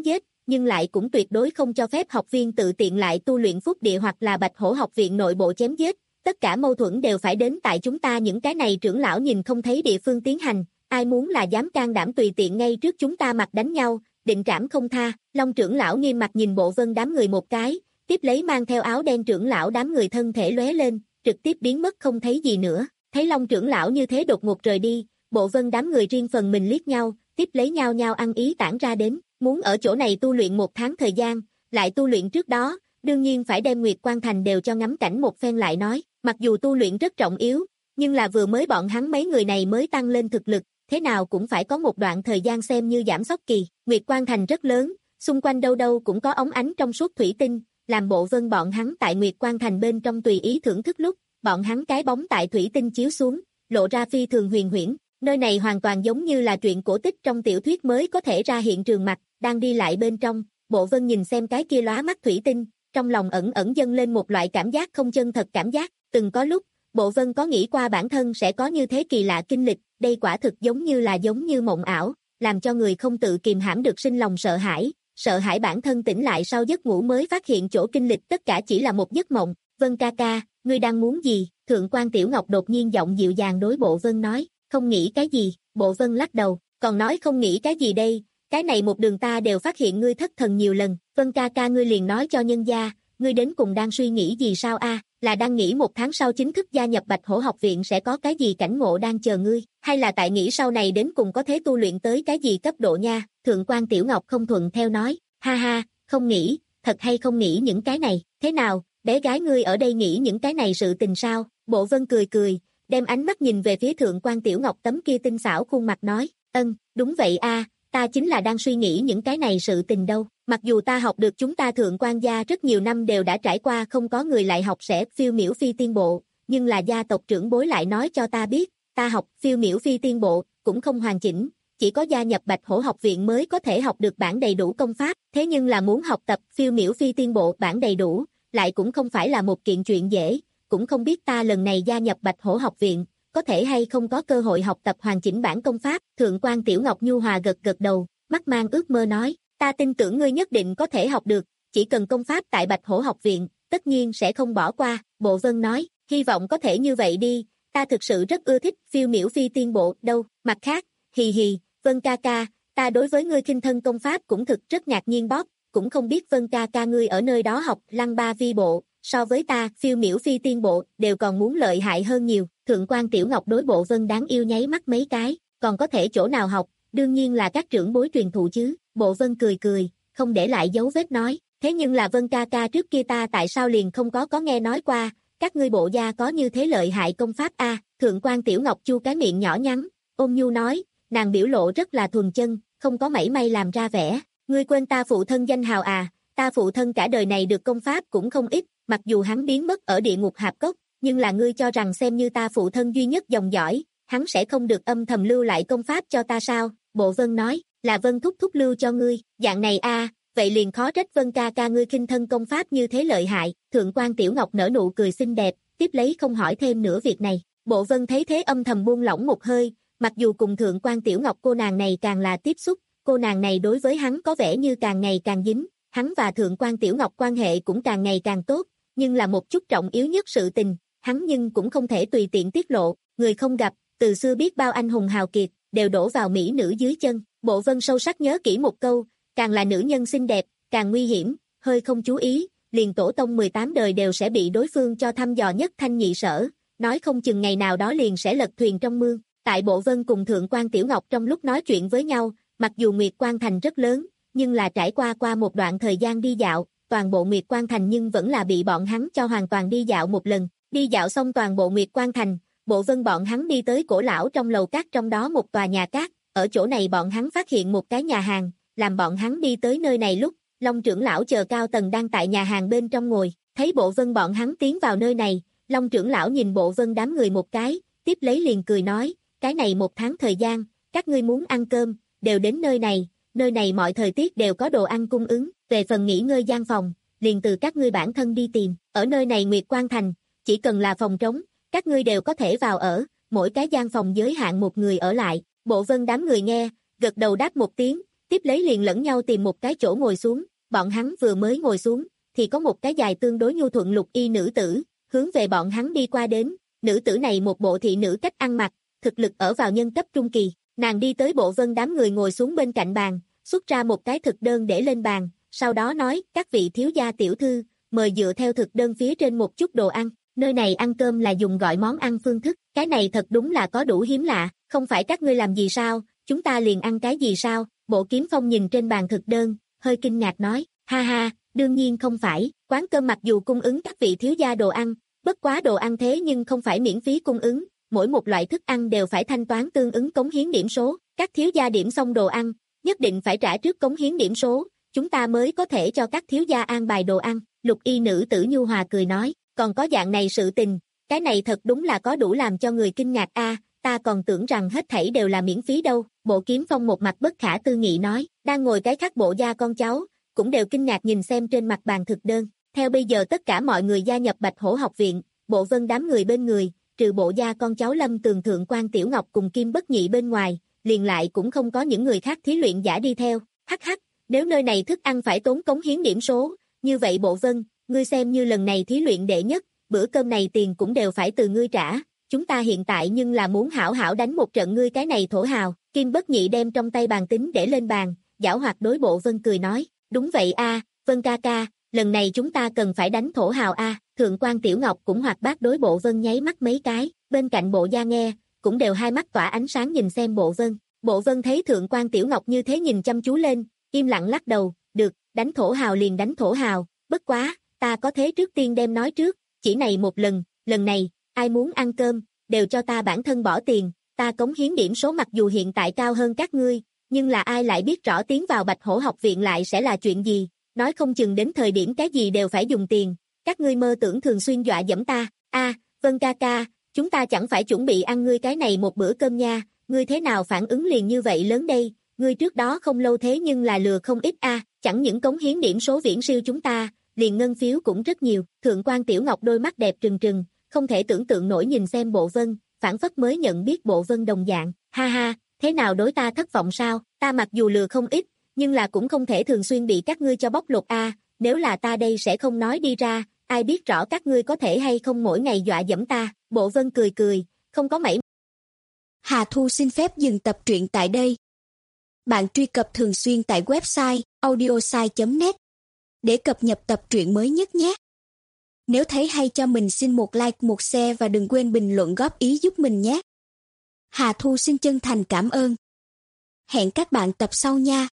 nhưng lại cũng tuyệt đối không cho phép học viên tự tiện lại tu luyện phúc địa hoặc là Bạch Hổ học viện nội bộ chém giết, tất cả mâu thuẫn đều phải đến tại chúng ta những cái này trưởng lão nhìn không thấy địa phương tiến hành, ai muốn là dám can đảm tùy tiện ngay trước chúng ta mặt đánh nhau, định trảm không tha. Long trưởng lão nghiêm mặt nhìn Bộ Vân đám người một cái, tiếp lấy mang theo áo đen trưởng lão đám người thân thể lóe lên, trực tiếp biến mất không thấy gì nữa. Thấy Long trưởng lão như thế đột ngột rời đi, Bộ Vân đám người riêng phần mình liếc nhau, tiếp lấy nhau nhau ăn ý tản ra đến, muốn ở chỗ này tu luyện một tháng thời gian, lại tu luyện trước đó, đương nhiên phải đem Nguyệt Quan Thành đều cho ngắm cảnh một phen lại nói, mặc dù tu luyện rất trọng yếu, nhưng là vừa mới bọn hắn mấy người này mới tăng lên thực lực, thế nào cũng phải có một đoạn thời gian xem như giảm sóc kỳ. Nguyệt Quan Thành rất lớn, xung quanh đâu đâu cũng có ống ánh trong suốt thủy tinh, làm Bộ Vân bọn hắn tại Nguyệt Quan Thành bên trong tùy ý thưởng thức lúc, bọn hắn cái bóng tại thủy tinh chiếu xuống, lộ ra phi thường huyền huyễn. Nơi này hoàn toàn giống như là truyện cổ tích trong tiểu thuyết mới có thể ra hiện trường mặt, đang đi lại bên trong, Bộ Vân nhìn xem cái kia lóa mắt thủy tinh, trong lòng ẩn ẩn dâng lên một loại cảm giác không chân thật cảm giác, từng có lúc, Bộ Vân có nghĩ qua bản thân sẽ có như thế kỳ lạ kinh lịch, đây quả thực giống như là giống như mộng ảo, làm cho người không tự kìm hãm được sinh lòng sợ hãi, sợ hãi bản thân tỉnh lại sau giấc ngủ mới phát hiện chỗ kinh lịch tất cả chỉ là một giấc mộng. Vân ca ca, ngươi đang muốn gì? Thượng quan Tiểu Ngọc đột nhiên giọng dịu dàng đối Bộ Vân nói, không nghĩ cái gì. Bộ Vân lắc đầu, còn nói không nghĩ cái gì đây, cái này một đường ta đều phát hiện ngươi thất thần nhiều lần. Vân ca ca ngươi liền nói cho nhân gia, ngươi đến cùng đang suy nghĩ gì sao a? Là đang nghĩ một tháng sau chính thức gia nhập Bạch Hổ học viện sẽ có cái gì cảnh ngộ đang chờ ngươi, hay là tại nghĩ sau này đến cùng có thể tu luyện tới cái gì cấp độ nha? Thượng quan Tiểu Ngọc không thuận theo nói, ha ha, không nghĩ, thật hay không nghĩ những cái này, thế nào, bé gái ngươi ở đây nghĩ những cái này sự tình sao? Bộ Vân cười cười, đem ánh mắt nhìn về phía Thượng quan Tiểu Ngọc tấm kia tinh xảo khuôn mặt nói, ân, đúng vậy a, ta chính là đang suy nghĩ những cái này sự tình đâu. Mặc dù ta học được chúng ta Thượng quan gia rất nhiều năm đều đã trải qua không có người lại học sẽ phiêu miểu phi tiên bộ, nhưng là gia tộc trưởng bối lại nói cho ta biết, ta học phiêu miểu phi tiên bộ cũng không hoàn chỉnh, chỉ có gia nhập Bạch Hổ học viện mới có thể học được bản đầy đủ công pháp, thế nhưng là muốn học tập phiêu miểu phi tiên bộ bản đầy đủ, lại cũng không phải là một kiện chuyện dễ, cũng không biết ta lần này gia nhập Bạch Hổ học viện, có thể hay không có cơ hội học tập hoàn chỉnh bản công pháp. Thượng quan Tiểu Ngọc nhu hòa gật gật đầu, mắt mang ước mơ nói, ta tin tưởng ngươi nhất định có thể học được, chỉ cần công pháp tại Bạch Hổ học viện, tất nhiên sẽ không bỏ qua. Bộ Vân nói, hy vọng có thể như vậy đi, ta thực sự rất ưa thích phiêu miểu phi tiên bộ đâu. Mặt khác, hì hì, Vân ca ca, ta đối với ngươi khinh thân công pháp cũng thực rất ngạc nhiên bóp, cũng không biết Vân ca ca ngươi ở nơi đó học lăng ba vi bộ, so với ta phiêu miểu phi tiên bộ đều còn muốn lợi hại hơn nhiều. Thượng quan Tiểu Ngọc đối Bộ Vân đáng yêu nháy mắt mấy cái, còn có thể chỗ nào học, đương nhiên là các trưởng bối truyền thụ chứ. Bộ Vân cười cười, không để lại dấu vết nói, thế nhưng là Vân ca ca trước kia ta tại sao liền không có có nghe nói qua, các ngươi bộ gia có như thế lợi hại công pháp a? À, Thượng quan Tiểu Ngọc chu cái miệng nhỏ nhắn, ôn nhu nói, nàng biểu lộ rất là thuần chân, không có mảy may làm ra vẻ, ngươi quên ta phụ thân danh hào à, ta phụ thân cả đời này được công pháp cũng không ít, mặc dù hắn biến mất ở địa ngục hạp cốc, nhưng là ngươi cho rằng xem như ta phụ thân duy nhất dòng dõi, hắn sẽ không được âm thầm lưu lại công pháp cho ta sao? Bộ Vân nói, là Vân thúc thúc lưu cho ngươi, dạng này a, à, vậy liền khó trách Vân ca ca ngươi khinh thân công pháp như thế lợi hại. Thượng quan Tiểu Ngọc nở nụ cười xinh đẹp, tiếp lấy không hỏi thêm nữa việc này. Bộ Vân thấy thế âm thầm buông lỏng một hơi, mặc dù cùng Thượng quan Tiểu Ngọc cô nàng này càng là tiếp xúc, cô nàng này đối với hắn có vẻ như càng ngày càng dính, hắn và Thượng quan Tiểu Ngọc quan hệ cũng càng ngày càng tốt, nhưng là một chút trọng yếu nhất sự tình, hắn nhưng cũng không thể tùy tiện tiết lộ, người không gặp, từ xưa biết bao anh hùng hào kiệt, đều đổ vào mỹ nữ dưới chân. Bộ Vân sâu sắc nhớ kỹ một câu, càng là nữ nhân xinh đẹp, càng nguy hiểm, hơi không chú ý, liền tổ tông mười tám đời đều sẽ bị đối phương cho thăm dò nhất thanh nhị sở, nói không chừng ngày nào đó liền sẽ lật thuyền trong mương. Tại Bộ Vân cùng Thượng quan Tiểu Ngọc trong lúc nói chuyện với nhau, mặc dù Nguyệt Quan Thành rất lớn, nhưng là trải qua qua một đoạn thời gian đi dạo, toàn bộ Nguyệt Quan Thành nhưng vẫn là bị bọn hắn cho hoàn toàn đi dạo một lần. Đi dạo xong toàn bộ Nguyệt Quan Thành, Bộ Vân bọn hắn đi tới cổ lão trong lầu cát trong đó một tòa nhà cát, ở chỗ này bọn hắn phát hiện một cái nhà hàng, làm bọn hắn đi tới nơi này lúc, Long trưởng lão chờ cao tầng đang tại nhà hàng bên trong ngồi, thấy Bộ Vân bọn hắn tiến vào nơi này, Long trưởng lão nhìn Bộ Vân đám người một cái, tiếp lấy liền cười nói, cái này một tháng thời gian, các ngươi muốn ăn cơm, đều đến nơi này, nơi này mọi thời tiết đều có đồ ăn cung ứng, về phần nghỉ ngơi gian phòng, liền từ các ngươi bản thân đi tìm, ở nơi này Nguyệt Quan Thành, chỉ cần là phòng trống, các ngươi đều có thể vào ở, mỗi cái gian phòng giới hạn một người ở lại. Bộ Vân đám người nghe, gật đầu đáp một tiếng, tiếp lấy liền lẫn nhau tìm một cái chỗ ngồi xuống, bọn hắn vừa mới ngồi xuống, thì có một cái dài tương đối nhu thuận lục y nữ tử, hướng về bọn hắn đi qua đến, nữ tử này một bộ thị nữ cách ăn mặc, thực lực ở vào nhân cấp trung kỳ, nàng đi tới Bộ Vân đám người ngồi xuống bên cạnh bàn, xuất ra một cái thực đơn để lên bàn, sau đó nói, các vị thiếu gia tiểu thư, mời dựa theo thực đơn phía trên một chút đồ ăn, nơi này ăn cơm là dùng gọi món ăn phương thức, cái này thật đúng là có đủ hiếm lạ, không phải các ngươi làm gì sao, chúng ta liền ăn cái gì sao, Bộ Kiếm Phong nhìn trên bàn thực đơn, hơi kinh ngạc nói, ha ha, đương nhiên không phải, quán cơm mặc dù cung ứng các vị thiếu gia đồ ăn, bất quá đồ ăn thế nhưng không phải miễn phí cung ứng, mỗi một loại thức ăn đều phải thanh toán tương ứng cống hiến điểm số, các thiếu gia điểm xong đồ ăn, nhất định phải trả trước cống hiến điểm số, chúng ta mới có thể cho các thiếu gia an bài đồ ăn, lục y nữ tử nhu hòa cười nói, còn có dạng này sự tình, cái này thật đúng là có đủ làm cho người kinh ngạc a, ta còn tưởng rằng hết thảy đều là miễn phí đâu, Bộ Kiếm Phong một mặt bất khả tư nghị nói, đang ngồi cái khác bộ gia con cháu, cũng đều kinh ngạc nhìn xem trên mặt bàn thực đơn, theo bây giờ tất cả mọi người gia nhập Bạch Hổ học viện, Bộ Vân đám người bên người, trừ bộ gia con cháu Lâm Tường Thượng quan Tiểu Ngọc cùng Kim Bất Nhị bên ngoài, liền lại cũng không có những người khác thí luyện giả đi theo, hắc hắc, nếu nơi này thức ăn phải tốn cống hiến điểm số, như vậy Bộ Vân, ngươi xem như lần này thí luyện đệ nhất, bữa cơm này tiền cũng đều phải từ ngươi trả, chúng ta hiện tại nhưng là muốn hảo hảo đánh một trận ngươi cái này thổ hào, Kim Bất Nhị đem trong tay bàn tính để lên bàn, giảo hoạt đối Bộ Vân cười nói, đúng vậy a, Vân ca ca, lần này chúng ta cần phải đánh thổ hào a, Thượng quan Tiểu Ngọc cũng hoạt bát đối Bộ Vân nháy mắt mấy cái, bên cạnh bộ gia nghe, cũng đều hai mắt tỏa ánh sáng nhìn xem Bộ Vân, Bộ Vân thấy Thượng quan Tiểu Ngọc như thế nhìn chăm chú lên, im lặng lắc đầu, được, đánh thổ hào liền đánh thổ hào, bất quá, ta có thế trước tiên đem nói trước, chỉ này một lần, lần này, ai muốn ăn cơm, đều cho ta bản thân bỏ tiền, ta cống hiến điểm số mặc dù hiện tại cao hơn các ngươi, nhưng là ai lại biết rõ tiến vào Bạch Hổ học viện lại sẽ là chuyện gì, nói không chừng đến thời điểm cái gì đều phải dùng tiền, các ngươi mơ tưởng thường xuyên dọa dẫm ta, a, Vân ca ca, chúng ta chẳng phải chuẩn bị ăn ngươi cái này một bữa cơm nha, ngươi thế nào phản ứng liền như vậy lớn đây, ngươi trước đó không lâu thế nhưng là lừa không ít a, chẳng những cống hiến điểm số viễn siêu chúng ta, liền ngân phiếu cũng rất nhiều, Thượng quan Tiểu Ngọc đôi mắt đẹp trừng trừng, không thể tưởng tượng nổi nhìn xem Bộ Vân, phản phất mới nhận biết Bộ Vân đồng dạng, ha ha, thế nào đối ta thất vọng sao, ta mặc dù lừa không ít, nhưng là cũng không thể thường xuyên bị các ngươi cho bóc lột a, nếu là ta đây sẽ không nói đi ra, ai biết rõ các ngươi có thể hay không mỗi ngày dọa dẫm ta, Bộ Vân cười cười, không có mảy. Hà Thu xin phép dừng tập truyện tại đây. Bạn truy cập thường xuyên tại website audiosai chấm net để cập nhật tập truyện mới nhất nhé. Nếu thấy hay cho mình xin một like, một share và đừng quên bình luận góp ý giúp mình nhé. Hà Thu xin chân thành cảm ơn. Hẹn các bạn tập sau nha.